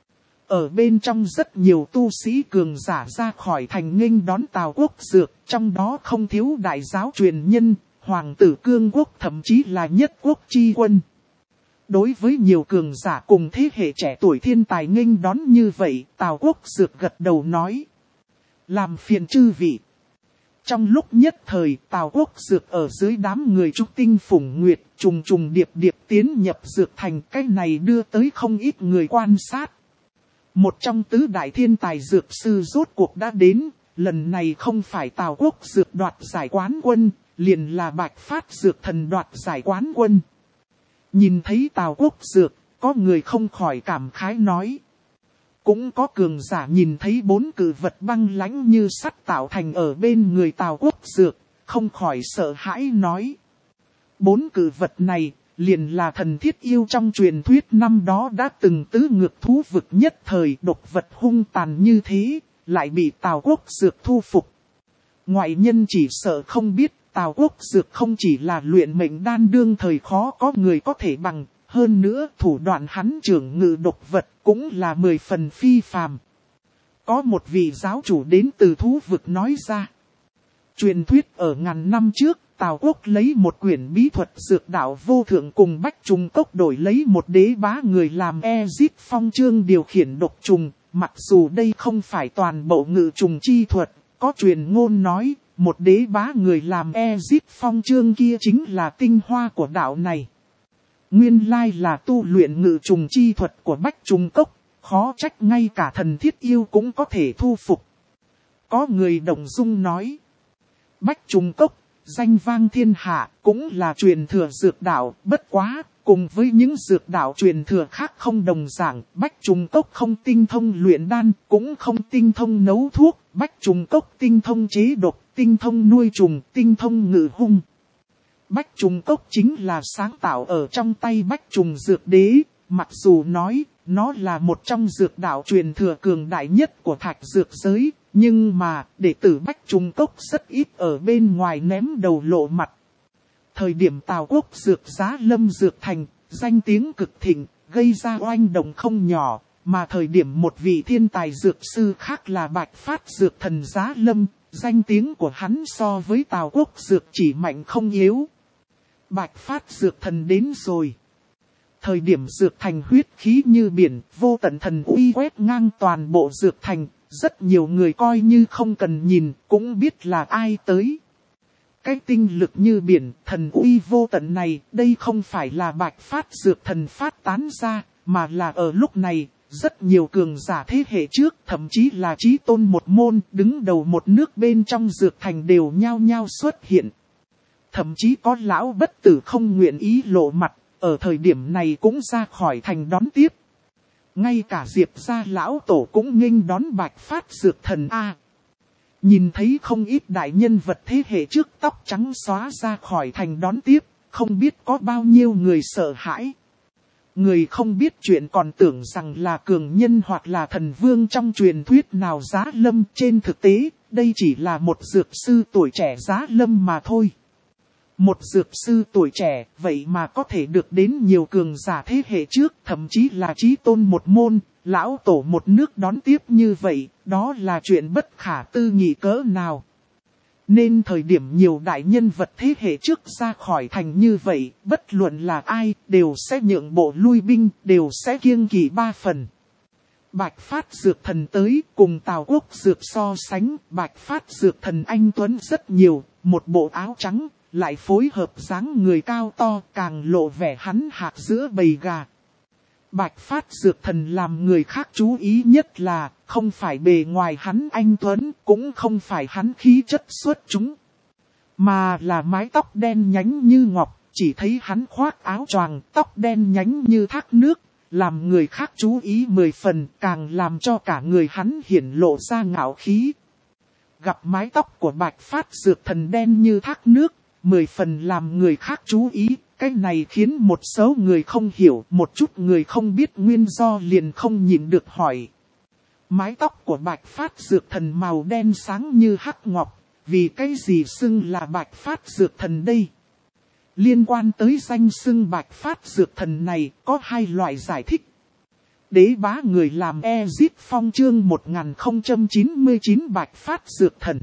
Ở bên trong rất nhiều tu sĩ cường giả ra khỏi thành nghênh đón Tào Quốc dược, trong đó không thiếu đại giáo truyền nhân, hoàng tử cương quốc thậm chí là nhất quốc chi quân. Đối với nhiều cường giả cùng thế hệ trẻ tuổi thiên tài nghênh đón như vậy, Tào Quốc dược gật đầu nói. Làm phiền chư vị. Trong lúc nhất thời, Tào Quốc dược ở dưới đám người trúc tinh phủng nguyệt, trùng trùng điệp điệp tiến nhập dược thành, cái này đưa tới không ít người quan sát. Một trong tứ đại thiên tài dược sư rốt cuộc đã đến, lần này không phải Tào Quốc dược đoạt giải quán quân, liền là Bạch Phát dược thần đoạt giải quán quân. Nhìn thấy Tào Quốc dược, có người không khỏi cảm khái nói. Cũng có cường giả nhìn thấy 4 cự vật băng lãnh như sắt tạo thành ở bên người Tào Quốc dược, không khỏi sợ hãi nói. 4 cự vật này, liền là thần thiết yêu trong truyền thuyết năm đó đã từng tứ ngược thú vực nhất thời, độc vật hung tàn như thế, lại bị Tào Quốc dược thu phục. Ngoại nhân chỉ sợ không biết, Tào Quốc dược không chỉ là luyện mệnh đan đương thời khó có người có thể bằng, hơn nữa thủ đoạn hắn trưởng ngự độc vật cũng là 10 phần phi phàm. Có một vị giáo chủ đến từ thú vực nói ra. Truyền thuyết ở ngàn năm trước, Tào Quốc lấy một quyển bí thuật dược đạo vô thượng cùng Bách Trùng Cốc đổi lấy một đế bá người làm Ezit Phong Chương điều khiển độc trùng. Mặc dù đây không phải toàn bộ ngự trùng chi thuật, có truyền ngôn nói, một đế bá người làm Ezit Phong Chương kia chính là tinh hoa của đạo này. Nguyên lai là tu luyện ngự trùng chi thuật của Bách Trùng Cốc, khó trách ngay cả thần thiết yêu cũng có thể thu phục. Có người động dung nói, Bách Trùng Cốc, danh vang thiên hạ, cũng là truyền thừa dược đạo, bất quá, cùng với những dược đạo truyền thừa khác không đồng dạng, Bách Trùng Cốc không tinh thông luyện đan, cũng không tinh thông nấu thuốc, Bách Trùng Cốc tinh thông chế độc, tinh thông nuôi trùng, tinh thông ngự hung. Bách Trùng Cốc chính là sáng tạo ở trong tay Bách Trùng Dược Đế, mặc dù nói, nó là một trong dược đạo truyền thừa cường đại nhất của thạch dược giới, nhưng mà, đệ tử Bách Trùng Cốc rất ít ở bên ngoài ném đầu lộ mặt. Thời điểm Tào Quốc dược giá lâm dược thành, danh tiếng cực thịnh, gây ra oanh động không nhỏ, mà thời điểm một vị thiên tài dược sư khác là Bạch Phát Dược Thần Giá Lâm, danh tiếng của hắn so với Tào Quốc Dược chỉ mạnh không yếu. Bạch Phát Dược Thần đến rồi. Thời điểm dược thành huyết khí như biển, vô tận thần uy quét ngang toàn bộ dược thành, rất nhiều người coi như không cần nhìn, cũng biết là ai tới. Cái tinh lực như biển, thần uy vô tận này, đây không phải là Bạch Phát Dược Thần phát tán ra, mà là ở lúc này, rất nhiều cường giả thế hệ trước, thậm chí là chí tôn một môn, đứng đầu một nước bên trong dược thành đều nhao nhao xuất hiện. Thậm chí có lão bất tử không nguyện ý lộ mặt, ở thời điểm này cũng ra khỏi thành đón tiếp. Ngay cả Diệp gia lão tổ cũng nghênh đón Bạch Phát Dược Thần A. Nhìn thấy không ít đại nhân vật thế hệ trước tóc trắng xóa ra khỏi thành đón tiếp, không biết có bao nhiêu người sợ hãi. Người không biết chuyện còn tưởng rằng là cường nhân hoặc là thần vương trong truyền thuyết nào Giá Lâm. Trên thực tế, đây chỉ là một dược sư tuổi trẻ Giá Lâm mà thôi. Một dược sư tuổi trẻ, vậy mà có thể được đến nhiều cường giả thế hệ trước, thậm chí là chí tôn một môn, lão tổ một nước đón tiếp như vậy, đó là chuyện bất khả tư nghị cỡ nào. Nên thời điểm nhiều đại nhân vật thế hệ trước ra khỏi thành như vậy, bất luận là ai, đều sẽ nhượng bộ lui binh, đều sẽ kiêng kỵ 3 phần. Bạch Phát Dược Thần tới, cùng Tào Quốc Dược so sánh, Bạch Phát Dược Thần anh tuấn rất nhiều, một bộ áo trắng, lại phối hợp dáng người cao to, càng lộ vẻ hắn hạc giữa bầy gà. Bạch Phát Dược Thần làm người khác chú ý nhất là, không phải bề ngoài hắn anh tuấn, cũng không phải hắn khí chất xuất chúng, mà là mái tóc đen nhánh như ngọc, chỉ thấy hắn khoác áo choàng, tóc đen nhánh như thác nước, làm người khác chú ý 10 phần, càng làm cho cả người hắn hiển lộ ra ngạo khí. Gặp mái tóc của Bạch Phát Dược Thần đen như thác nước, 10 phần làm người khác chú ý, cái này khiến một số người không hiểu, một chút người không biết nguyên do liền không nhịn được hỏi. Mái tóc của Bạch Phát Dược Thần màu đen sáng như hắc ngọc, vì cái gì xưng là Bạch Phát Dược Thần đây? Liên quan tới danh xưng Bạch Phát Dược Thần này, có 2 loại giải thích. Đế bá người làm Ezit Phong chương 1099 Bạch Phát Dược Thần.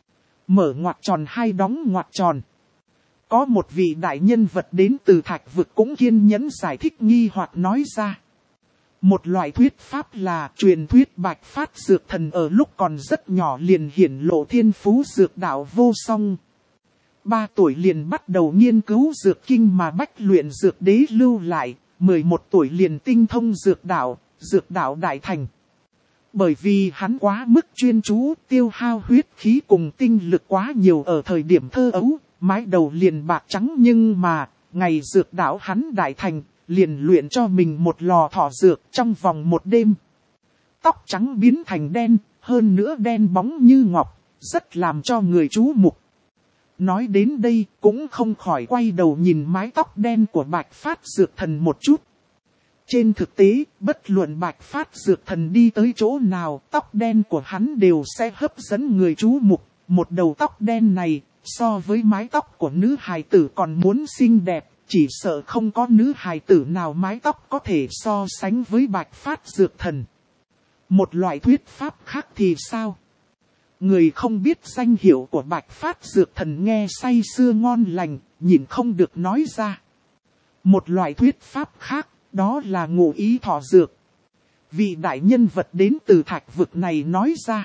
Mở ngoặc tròn 2 đóng ngoặc tròn. Có một vị đại nhân vật đến từ Thạch Vực cũng kiên nhẫn giải thích nghi hoặc nói ra. Một loại thuyết pháp là truyền thuyết Bạch Phát Dược Thần ở lúc còn rất nhỏ liền hiển lộ thiên phú dược đạo vô song. 3 tuổi liền bắt đầu nghiên cứu dược kinh mà Bách Luyện Dược Đế lưu lại, 11 tuổi liền tinh thông dược đạo đại thành. Bởi vì hắn quá mức chuyên chú, tiêu hao huyết khí cùng tinh lực quá nhiều ở thời điểm thơ ấu, mái đầu liền bạc trắng, nhưng mà, ngày dược đạo hắn đại thành, liền luyện cho mình một lò thọ dược trong vòng một đêm. Tóc trắng biến thành đen, hơn nữa đen bóng như ngọc, rất làm cho người chú mục. Nói đến đây cũng không khỏi quay đầu nhìn mái tóc đen của Bạch Phát Dược Thần một chút. Trên thực tế, bất luận Bạch Phát Dược Thần đi tới chỗ nào, tóc đen của hắn đều sẽ hấp dẫn người chú mục. Một đầu tóc đen này, so với mái tóc của nữ hài tử còn muốn xinh đẹp, chỉ sợ không có nữ hài tử nào mái tóc có thể so sánh với Bạch Phát Dược Thần. Một loại thuyết pháp khác thì sao? Người không biết danh hiệu của Bạch Phát Dược Thần nghe say sưa ngon lành, nhìn không được nói ra. Một loại thuyết pháp khác, đó là ngụ ý thọ dược. Vị đại nhân vật đến từ Thạch Vực này nói ra.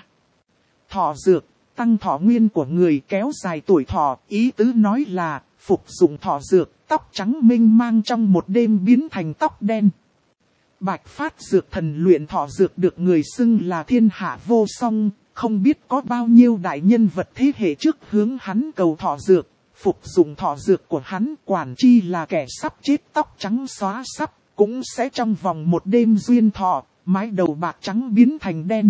Thọ dược, tăng thọ nguyên của người, kéo dài tuổi thọ, ý tứ nói là phục dụng thọ dược, tóc trắng minh mang trong một đêm biến thành tóc đen. Bạch Phát Dược Thần luyện thọ dược được người xưng là thiên hạ vô song, không biết có bao nhiêu đại nhân vật thế hệ trước hướng hắn cầu thọ dược, phục dụng thọ dược của hắn, quản chi là kẻ sắp chết tóc trắng xóa sắp, cũng sẽ trong vòng một đêm duyên thọ, mái đầu bạc trắng biến thành đen.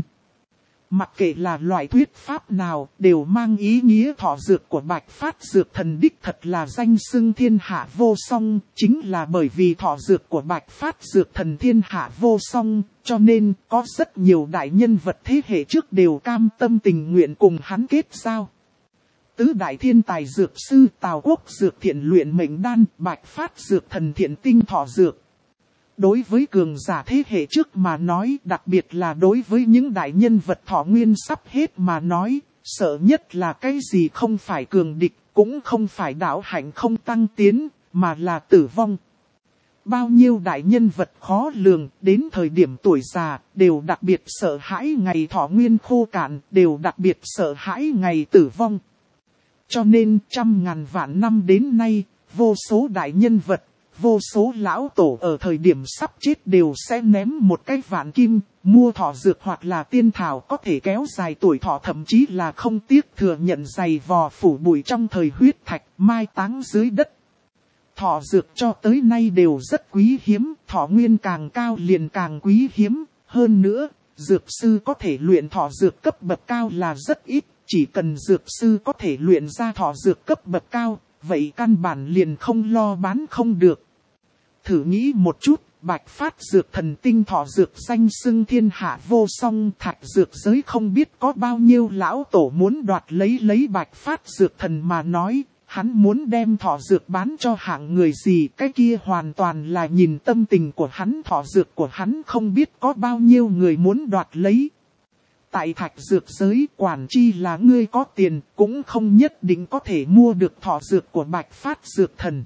Mặc kệ là loại thuyết pháp nào, đều mang ý nghĩa thọ dược của Bạch Phát Dược Thần đích thật là danh xưng thiên hạ vô song, chính là bởi vì thọ dược của Bạch Phát Dược Thần thiên hạ vô song, cho nên có rất nhiều đại nhân vật thế hệ trước đều cam tâm tình nguyện cùng hắn kết giao. Tứ đại thiên tài dược sư Tào Quốc Dược Thiện luyện mệnh đan, Bạch Phát Dược Thần thiện tinh thọ dược. Đối với cường giả thế hệ trước mà nói, đặc biệt là đối với những đại nhân vật thọ nguyên sắp hết mà nói, sợ nhất là cái gì không phải cường địch, cũng không phải đạo hạnh không tăng tiến, mà là tử vong. Bao nhiêu đại nhân vật khó lường, đến thời điểm tuổi già, đều đặc biệt sợ hãi ngày thọ nguyên khô cạn, đều đặc biệt sợ hãi ngày tử vong. Cho nên trăm ngàn vạn năm đến nay, vô số đại nhân vật, vô số lão tổ ở thời điểm sắp chết đều sẽ ném một cái vạn kim, mua thọ dược hoặc là tiên thảo có thể kéo dài tuổi thọ, thậm chí là không tiếc thừa nhận giày vò phủ bụi trong thời huyết thạch, mai táng dưới đất. Thọ dược cho tới nay đều rất quý hiếm, thọ nguyên càng cao liền càng quý hiếm, hơn nữa, dược sư có thể luyện thọ dược cấp bậc cao là rất ít, chỉ cần dược sư có thể luyện ra thọ dược cấp bậc cao, vậy căn bản liền không lo bán không được. Thử nghĩ một chút, Bạch Phát dược thần tinh thọ dược danh xưng thiên hạ vô song, thạch dược giới không biết có bao nhiêu lão tổ muốn đoạt lấy Bạch Phát dược thần mà nói, hắn muốn đem thọ dược bán cho hạng người gì, cái kia hoàn toàn là nhìn tâm tình của hắn, thọ dược của hắn không biết có bao nhiêu người muốn đoạt lấy. Tại thạch dược giới, quản chi là ngươi có tiền, cũng không nhất định có thể mua được thọ dược của Bạch Phát dược thần.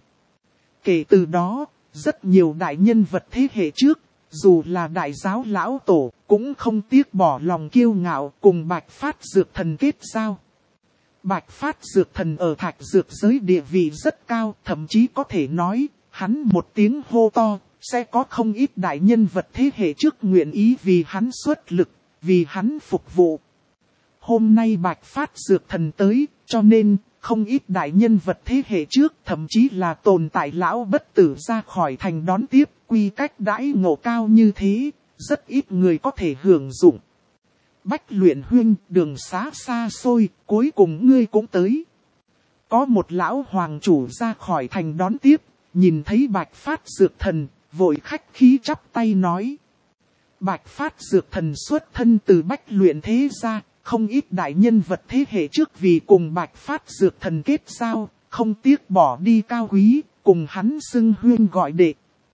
Kể từ đó, rất nhiều đại nhân vật thế hệ trước, dù là đại giáo lão tổ, cũng không tiếc bỏ lòng kiêu ngạo cùng Bạch Phát dược thần kết giao. Bạch Phát dược thần ở thạch dược giới địa vị rất cao, thậm chí có thể nói, hắn một tiếng hô to, sẽ có không ít đại nhân vật thế hệ trước nguyện ý vì hắn xuất lực, vì hắn phục vụ. Hôm nay Bạch Phát dược thần tới, cho nên, không ít đại nhân vật thế hệ trước, thậm chí là tồn tại lão bất tử ra khỏi thành đón tiếp, quy cách đãi ngộ cao như thế, rất ít người có thể hưởng dụng. Bách luyện huynh, đường xá xa xôi, cuối cùng ngươi cũng tới. Có một lão hoàng chủ ra khỏi thành đón tiếp, nhìn thấy Bạch Phát dược thần, vội khách khí chắp tay nói. Bạch Phát dược thần xuất thân từ Bách luyện thế gia, không ít đại nhân vật thế hệ trước vì cùng Bạch Phát dược thần kết giao, không tiếc bỏ đi cao quý, cùng hắn xưng huyên gọi đệ.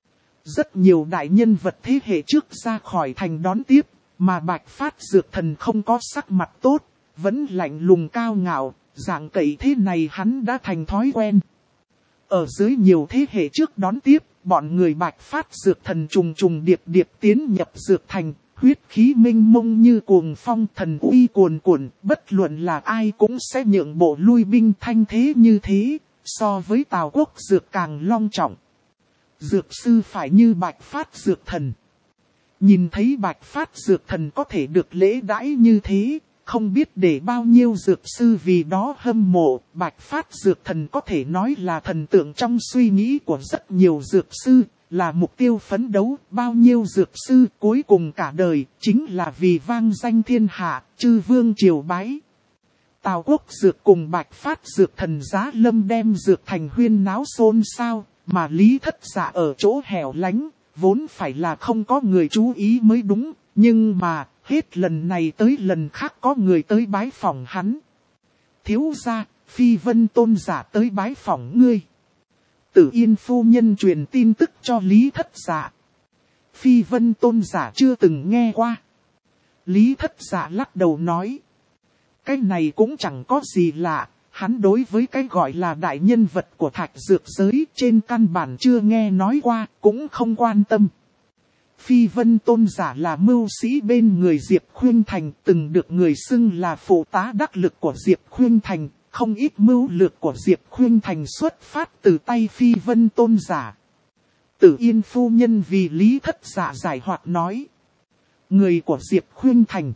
Rất nhiều đại nhân vật thế hệ trước ra khỏi thành đón tiếp, mà Bạch Phát dược thần không có sắc mặt tốt, vẫn lạnh lùng cao ngạo, dạng cậy thế này hắn đã thành thói quen. Ở dưới nhiều thế hệ trước đón tiếp, bọn người Bạch Phát dược thần trùng điệp tiến nhập dược thành, huyết khí minh mông như cuồng phong, thần uy cuồn cuộn, bất luận là ai cũng sẽ nhượng bộ lui binh, thanh thế như thế, so với Tào Quốc dược càng long trọng. Dược sư phải như Bạch Phát dược thần. Nhìn thấy Bạch Phát dược thần có thể được lễ đãi như thế, không biết để bao nhiêu dược sư vì đó hâm mộ. Bạch Phát dược thần có thể nói là thần tượng trong suy nghĩ của rất nhiều dược sư, là mục tiêu phấn đấu. Bao nhiêu dược sư cuối cùng cả đời chính là vì vang danh thiên hạ, chư vương triều bái. Tào Quốc dược cùng Bạch Phát dược thần giá lâm đem dược thành huyên náo xôn xao, mà Lý Thất Dạ ở chỗ hẻo lánh, vốn phải là không có người chú ý mới đúng, nhưng mà, hết lần này tới lần khác có người tới bái phỏng hắn. Thiếu gia, Phi Vân tôn giả tới bái phỏng ngươi. Tử Yên phu nhân truyền tin tức cho Lý Thất Dạ. Phi Vân tôn giả chưa từng nghe qua. Lý Thất Dạ lắc đầu nói. Cái này cũng chẳng có gì lạ. Hắn đối với cái gọi là đại nhân vật của thạch dược giới trên căn bản chưa nghe nói qua, cũng không quan tâm. Phi Vân tôn giả là mưu sĩ bên người Diệp Khuynh Thành, từng được người xưng là phụ tá đắc lực của Diệp Khuynh Thành, không ít mưu lược của Diệp Khuynh Thành xuất phát từ tay Phi Vân tôn giả. Tử Yên phu nhân vì Lý Thất Dạ giải hoạt nói. Người của Diệp Khuynh Thành.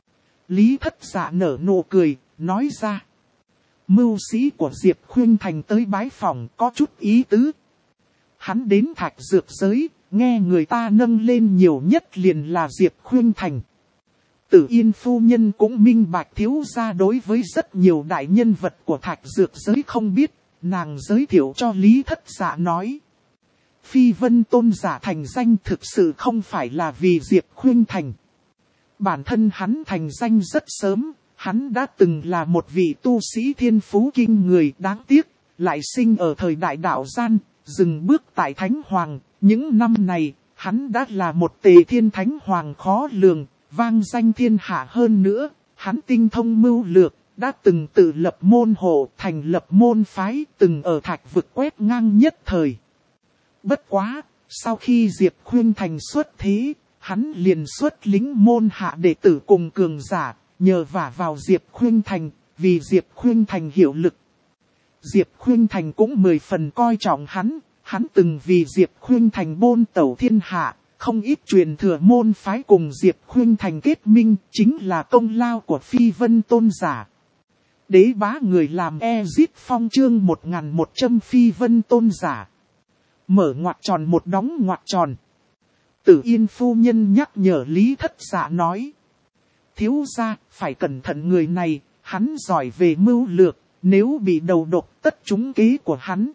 Lý Thất Dạ nở nụ cười, nói ra. Mưu sĩ của Diệp Khuynh Thành tới bái phỏng có chút ý tứ. Hắn đến thạch dược giới, nghe người ta nâng lên nhiều nhất liền là Diệp Khuynh Thành. Tử Yên phu nhân cũng minh bạch thiếu gia đối với rất nhiều đại nhân vật của thạch dược giới không biết, nàng giới thiệu cho Lý Thất Dạ nói. Phi Vân tôn giả thành danh thực sự không phải là vì Diệp Khuynh Thành. Bản thân hắn thành danh rất sớm. Hắn đã từng là một vị tu sĩ thiên phú kinh người, đáng tiếc, lại sinh ở thời đại đạo gian, dừng bước tại Thánh Hoàng. Những năm này, Hắn đã là một Tề Thiên Thánh Hoàng khó lường, vang danh thiên hạ hơn nữa. Hắn tinh thông mưu lược, đã từng tự lập môn hộ, thành lập môn phái, từng ở Thạch Vực quét ngang nhất thời. Bất quá, sau khi Diệp Khuynh Thành xuất thế, hắn liền xuất lính môn hạ đệ tử cùng cường giả, nhờ vả vào Diệp Khuynh Thành, vì Diệp Khuynh Thành hiệu lực. Diệp Khuynh Thành cũng 10 phần coi trọng hắn từng vì Diệp Khuynh Thành bôn tẩu thiên hạ, không ít truyền thừa môn phái cùng Diệp Khuynh Thành kết minh, chính là công lao của Phi Vân Tôn giả. Đế bá người làm Ezit Phong chương 1100 Phi Vân Tôn giả. Mở ngoặc tròn một đóng ngoặc tròn. Tử Yên phu nhân nhắc nhở Lý Thất Dạ nói. Thiếu gia, phải cẩn thận người này, hắn giỏi về mưu lược, nếu bị đầu độc tất trúng kế của hắn.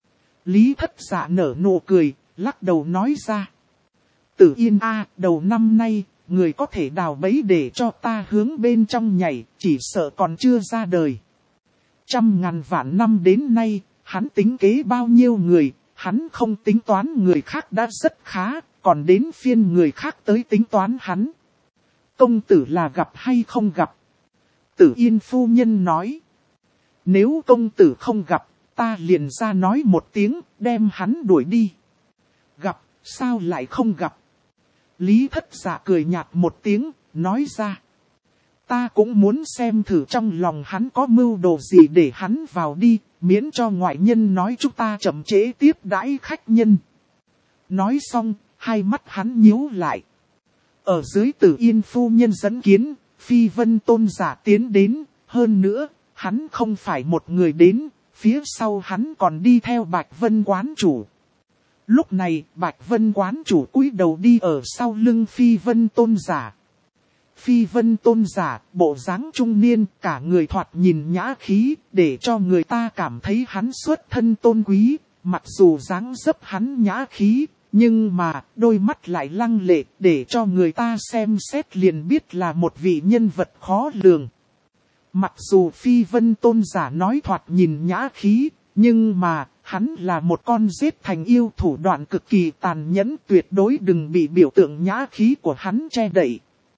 Lý Thất Dạ nở nụ cười, lắc đầu nói ra. Tử Yên đầu năm nay, người có thể đào bẫy để cho ta hướng bên trong nhảy, chỉ sợ còn chưa ra đời. 100.000 vạn năm đến nay, hắn tính kế bao nhiêu người, hắn không tính toán người khác đã rất khá, còn đến phiên người khác tới tính toán hắn. Công tử là gặp hay không gặp? Tử Yên phu nhân nói. Nếu công tử không gặp, ta liền ra nói một tiếng, đem hắn đuổi đi. Gặp, sao lại không gặp? Lý Thất Dạ cười nhạt một tiếng, nói ra. Ta cũng muốn xem thử trong lòng hắn có mưu đồ gì để hắn vào đi, miễn cho ngoại nhân nói chúng ta chậm trễ tiếp đãi khách nhân. Nói xong, hai mắt hắn nhíu lại. Ở dưới Tử Yên phu nhân dẫn kiến, Phi Vân Tôn giả tiến đến, hơn nữa, hắn không phải một người đến, phía sau hắn còn đi theo Bạch Vân quán chủ. Lúc này, Bạch Vân quán chủ cúi đầu đi ở sau lưng Phi Vân Tôn giả. Phi Vân Tôn giả, bộ dáng trung niên, cả người thoạt nhìn nhã khí, để cho người ta cảm thấy hắn xuất thân tôn quý, mặc dù dáng dấp hắn nhã khí, nhưng mà đôi mắt lại lăng lệ, để cho người ta xem xét liền biết là một vị nhân vật khó lường. Mặc dù Phi Vân Tôn giả nói thoạt nhìn nhã khí, nhưng mà hắn là một con giết thành yêu, thủ đoạn cực kỳ tàn nhẫn, tuyệt đối đừng bị biểu tượng nhã khí của hắn che đậy.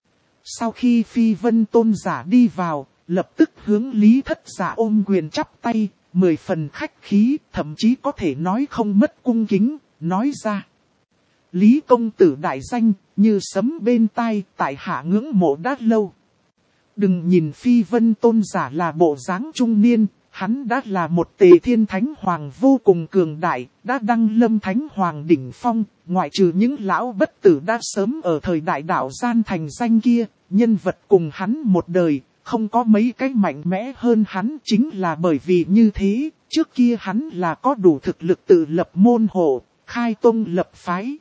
Sau khi Phi Vân Tôn giả đi vào, lập tức hướng Lý Thất Dạ ôm quyền chắp tay, 10 phần khách khí, thậm chí có thể nói không mất cung kính, nói ra. Lý công tử đại danh, như sấm bên tai, tại hạ ngưỡng mộ đã lâu. Đừng nhìn Phi Vân Tôn giả là bộ dáng trung niên, hắn đã là một Tề Thiên Thánh Hoàng vô cùng cường đại, đã đăng lâm Thánh Hoàng đỉnh phong, ngoại trừ những lão bất tử đã sớm ở thời đại đạo gian thành danh kia, nhân vật cùng hắn một đời, không có mấy cái mạnh mẽ hơn hắn, chính là bởi vì như thế, trước kia hắn là có đủ thực lực tự lập môn hộ, khai tông lập phái.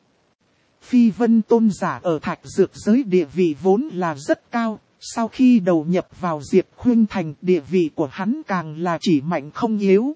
Phi Vân Tôn giả ở Thạch Dược giới địa vị vốn là rất cao. Sau khi đầu nhập vào Diệp Khuynh Thành, địa vị của hắn càng là chỉ mạnh không yếu.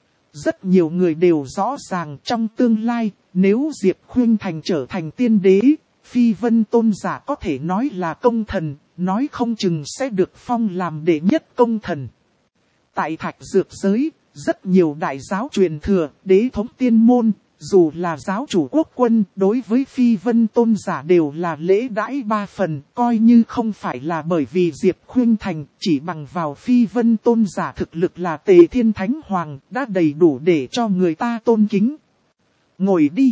Rất nhiều người đều rõ ràng trong tương lai, nếu Diệp Khuynh Thành trở thành tiên đế, Phi Vân Tôn giả có thể nói là công thần, nói không chừng sẽ được phong làm đệ nhất công thần. Tại Thạch Dược giới, rất nhiều đại giáo truyền thừa, đế thống tiên môn, dù là giáo chủ quốc quân, đối với Phi Vân Tôn giả đều là lễ đãi 3 phần, coi như không phải là bởi vì Diệp Khuynh Thành, chỉ bằng vào Phi Vân Tôn giả thực lực là Tề Thiên Thánh Hoàng, đã đầy đủ để cho người ta tôn kính. Ngồi đi.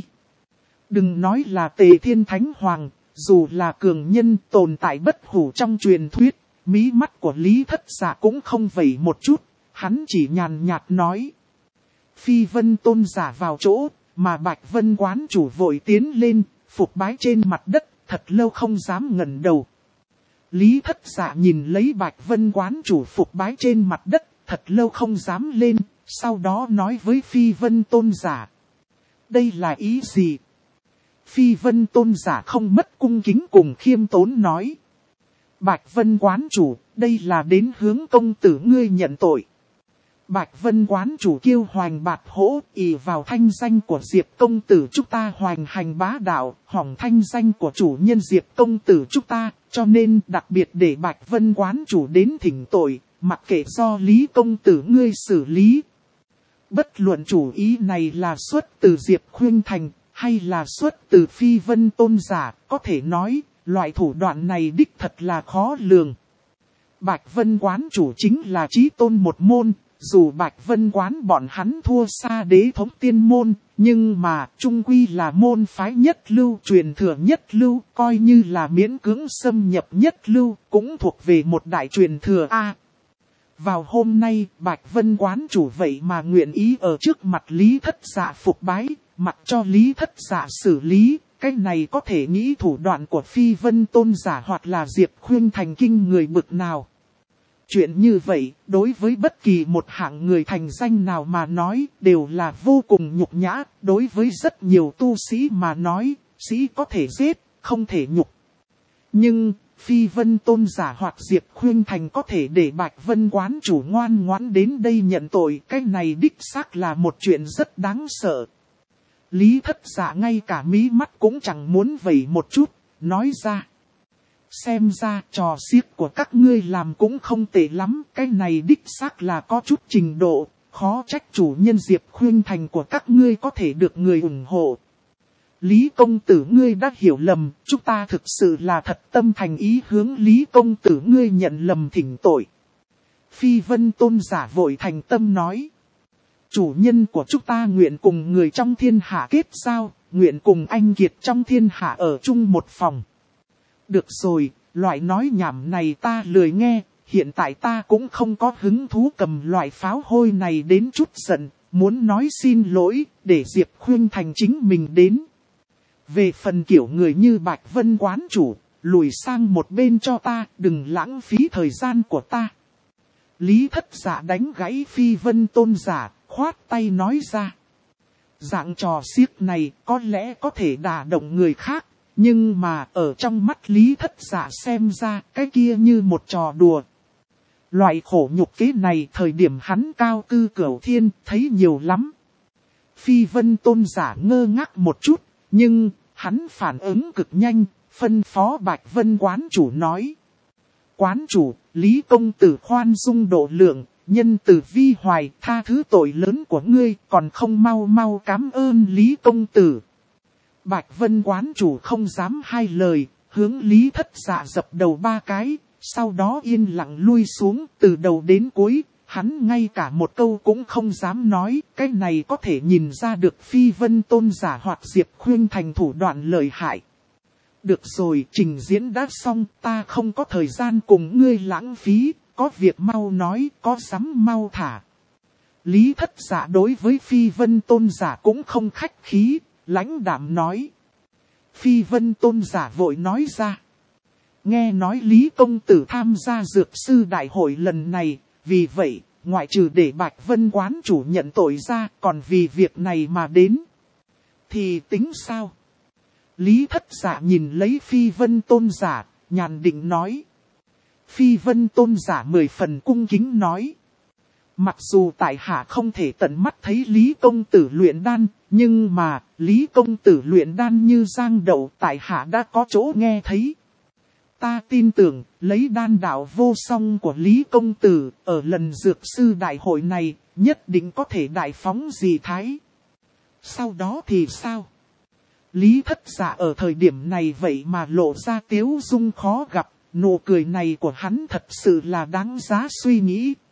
Đừng nói là Tề Thiên Thánh Hoàng, dù là cường nhân tồn tại bất hủ trong truyền thuyết, mí mắt của Lý Thất Dạ cũng không vẩy một chút, hắn chỉ nhàn nhạt nói. Phi Vân Tôn giả vào chỗ, mà Bạch Vân quán chủ vội tiến lên, phục bái trên mặt đất, thật lâu không dám ngẩng đầu. Lý Thất Dạ nhìn lấy Bạch Vân quán chủ phục bái trên mặt đất, thật lâu không dám lên, sau đó nói với Phi Vân Tôn giả. Đây là ý gì? Phi Vân Tôn giả không mất cung kính cùng khiêm tốn nói. Bạch Vân quán chủ, đây là đến hướng công tử ngươi nhận tội. Bạch Vân quán chủ kiêu hoành bạt hỗ, ỷ vào thanh danh của Diệp công tử chúng ta hoành hành bá đạo, hỏng thanh danh của chủ nhân Diệp công tử chúng ta, cho nên đặc biệt để Bạch Vân quán chủ đến thỉnh tội, mặc kệ do Lý công tử ngươi xử lý. Bất luận chủ ý này là xuất từ Diệp Khuynh Thành, hay là xuất từ Phi Vân tôn giả, có thể nói, loại thủ đoạn này đích thật là khó lường. Bạch Vân quán chủ chính là chí tôn một môn, dù Bạch Vân quán bọn hắn thua xa đế thống tiên môn, nhưng mà chung quy là môn phái nhất lưu, truyền thừa nhất lưu, coi như là miễn cưỡng xâm nhập nhất lưu, cũng thuộc về một đại truyền thừa A. Vào hôm nay, Bạch Vân quán chủ vậy mà nguyện ý ở trước mặt Lý Thất Dạ phục bái, mặc cho Lý Thất Dạ xử lý. Cái này có thể nghĩ thủ đoạn của Phi Vân tôn giả hoặc là Diệp Khuyên thành kinh người bực nào. Chuyện như vậy, đối với bất kỳ một hạng người thành danh nào mà nói, đều là vô cùng nhục nhã. Đối với rất nhiều tu sĩ mà nói, sĩ có thể giết, không thể nhục. Nhưng, Phi Vân tôn giả hoặc Diệp Khuyên thành có thể để Bạch Vân quán chủ ngoan ngoãn đến đây nhận tội. Cái này đích xác là một chuyện rất đáng sợ. Lý Thất Dạ ngay cả mí mắt cũng chẳng muốn vẩy một chút, nói ra. Xem ra trò xiếc của các ngươi làm cũng không tệ lắm, cái này đích xác là có chút trình độ, khó trách chủ nhân Diệp Khuyên thành của các ngươi có thể được người ủng hộ. Lý công tử ngươi đã hiểu lầm, chúng ta thực sự là thật tâm thành ý hướng Lý công tử ngươi nhận lầm thỉnh tội. Phi Vân tôn giả vội thành tâm nói. Chủ nhân của chúng ta nguyện cùng người trong thiên hạ kết giao, nguyện cùng anh kiệt trong thiên hạ ở chung một phòng. Được rồi, loại nói nhảm này ta lười nghe, hiện tại ta cũng không có hứng thú cầm loại pháo hôi này đến chút giận, muốn nói xin lỗi, để Diệp Khuyên thành chính mình đến. Về phần kiểu người như Bạch Vân quán chủ, lùi sang một bên cho ta, đừng lãng phí thời gian của ta. Lý Thất Dạ đánh gãy Phi Vân tôn giả, khoát tay nói ra. Dạng trò xiếc này có lẽ có thể đả động người khác, nhưng mà ở trong mắt Lý Thất Dạ xem ra cái kia như một trò đùa. Loại khổ nhục kế này thời điểm hắn cao cư cửu thiên thấy nhiều lắm. Phi Vân tôn giả ngơ ngác một chút, nhưng hắn phản ứng cực nhanh, phân phó Bạch Vân quán chủ nói. Quán chủ, Lý công tử khoan dung độ lượng, nhân từ vi hoài, tha thứ tội lớn của ngươi, còn không mau mau cảm ơn Lý công tử. Bạch Vân quán chủ không dám hai lời, hướng Lý Thất Dạ dập đầu 3 cái, sau đó yên lặng lui xuống, từ đầu đến cuối, hắn ngay cả một câu cũng không dám nói, cái này có thể nhìn ra được Phi Vân tôn giả hoặc Diệp Khuyên thành thủ đoạn lợi hại. Được rồi, trình diễn đã xong, ta không có thời gian cùng ngươi lãng phí, có việc mau nói, có dám mau thả. Lý Thất Dạ đối với Phi Vân tôn giả cũng không khách khí, lãnh đạm nói. Phi Vân tôn giả vội nói ra. Nghe nói Lý công tử tham gia dược sư đại hội lần này, vì vậy, ngoại trừ để Bạch Vân quán chủ nhận tội ra, còn vì việc này mà đến. Thì tính sao? Lý Thất Dạ nhìn lấy Phi Vân tôn giả, nhàn định nói. Phi Vân tôn giả 10 phần cung kính nói. Mặc dù tại hạ không thể tận mắt thấy Lý công tử luyện đan, nhưng mà Lý công tử luyện đan như giang đậu tại hạ đã có chỗ nghe thấy. Ta tin tưởng lấy đan đạo vô song của Lý công tử ở lần dược sư đại hội này nhất định có thể đại phóng dị thái. Sau đó thì sao? Lý Thất Dạ ở thời điểm này vậy mà lộ ra tiếu dung khó gặp, nụ cười này của hắn thật sự là đáng giá suy nghĩ.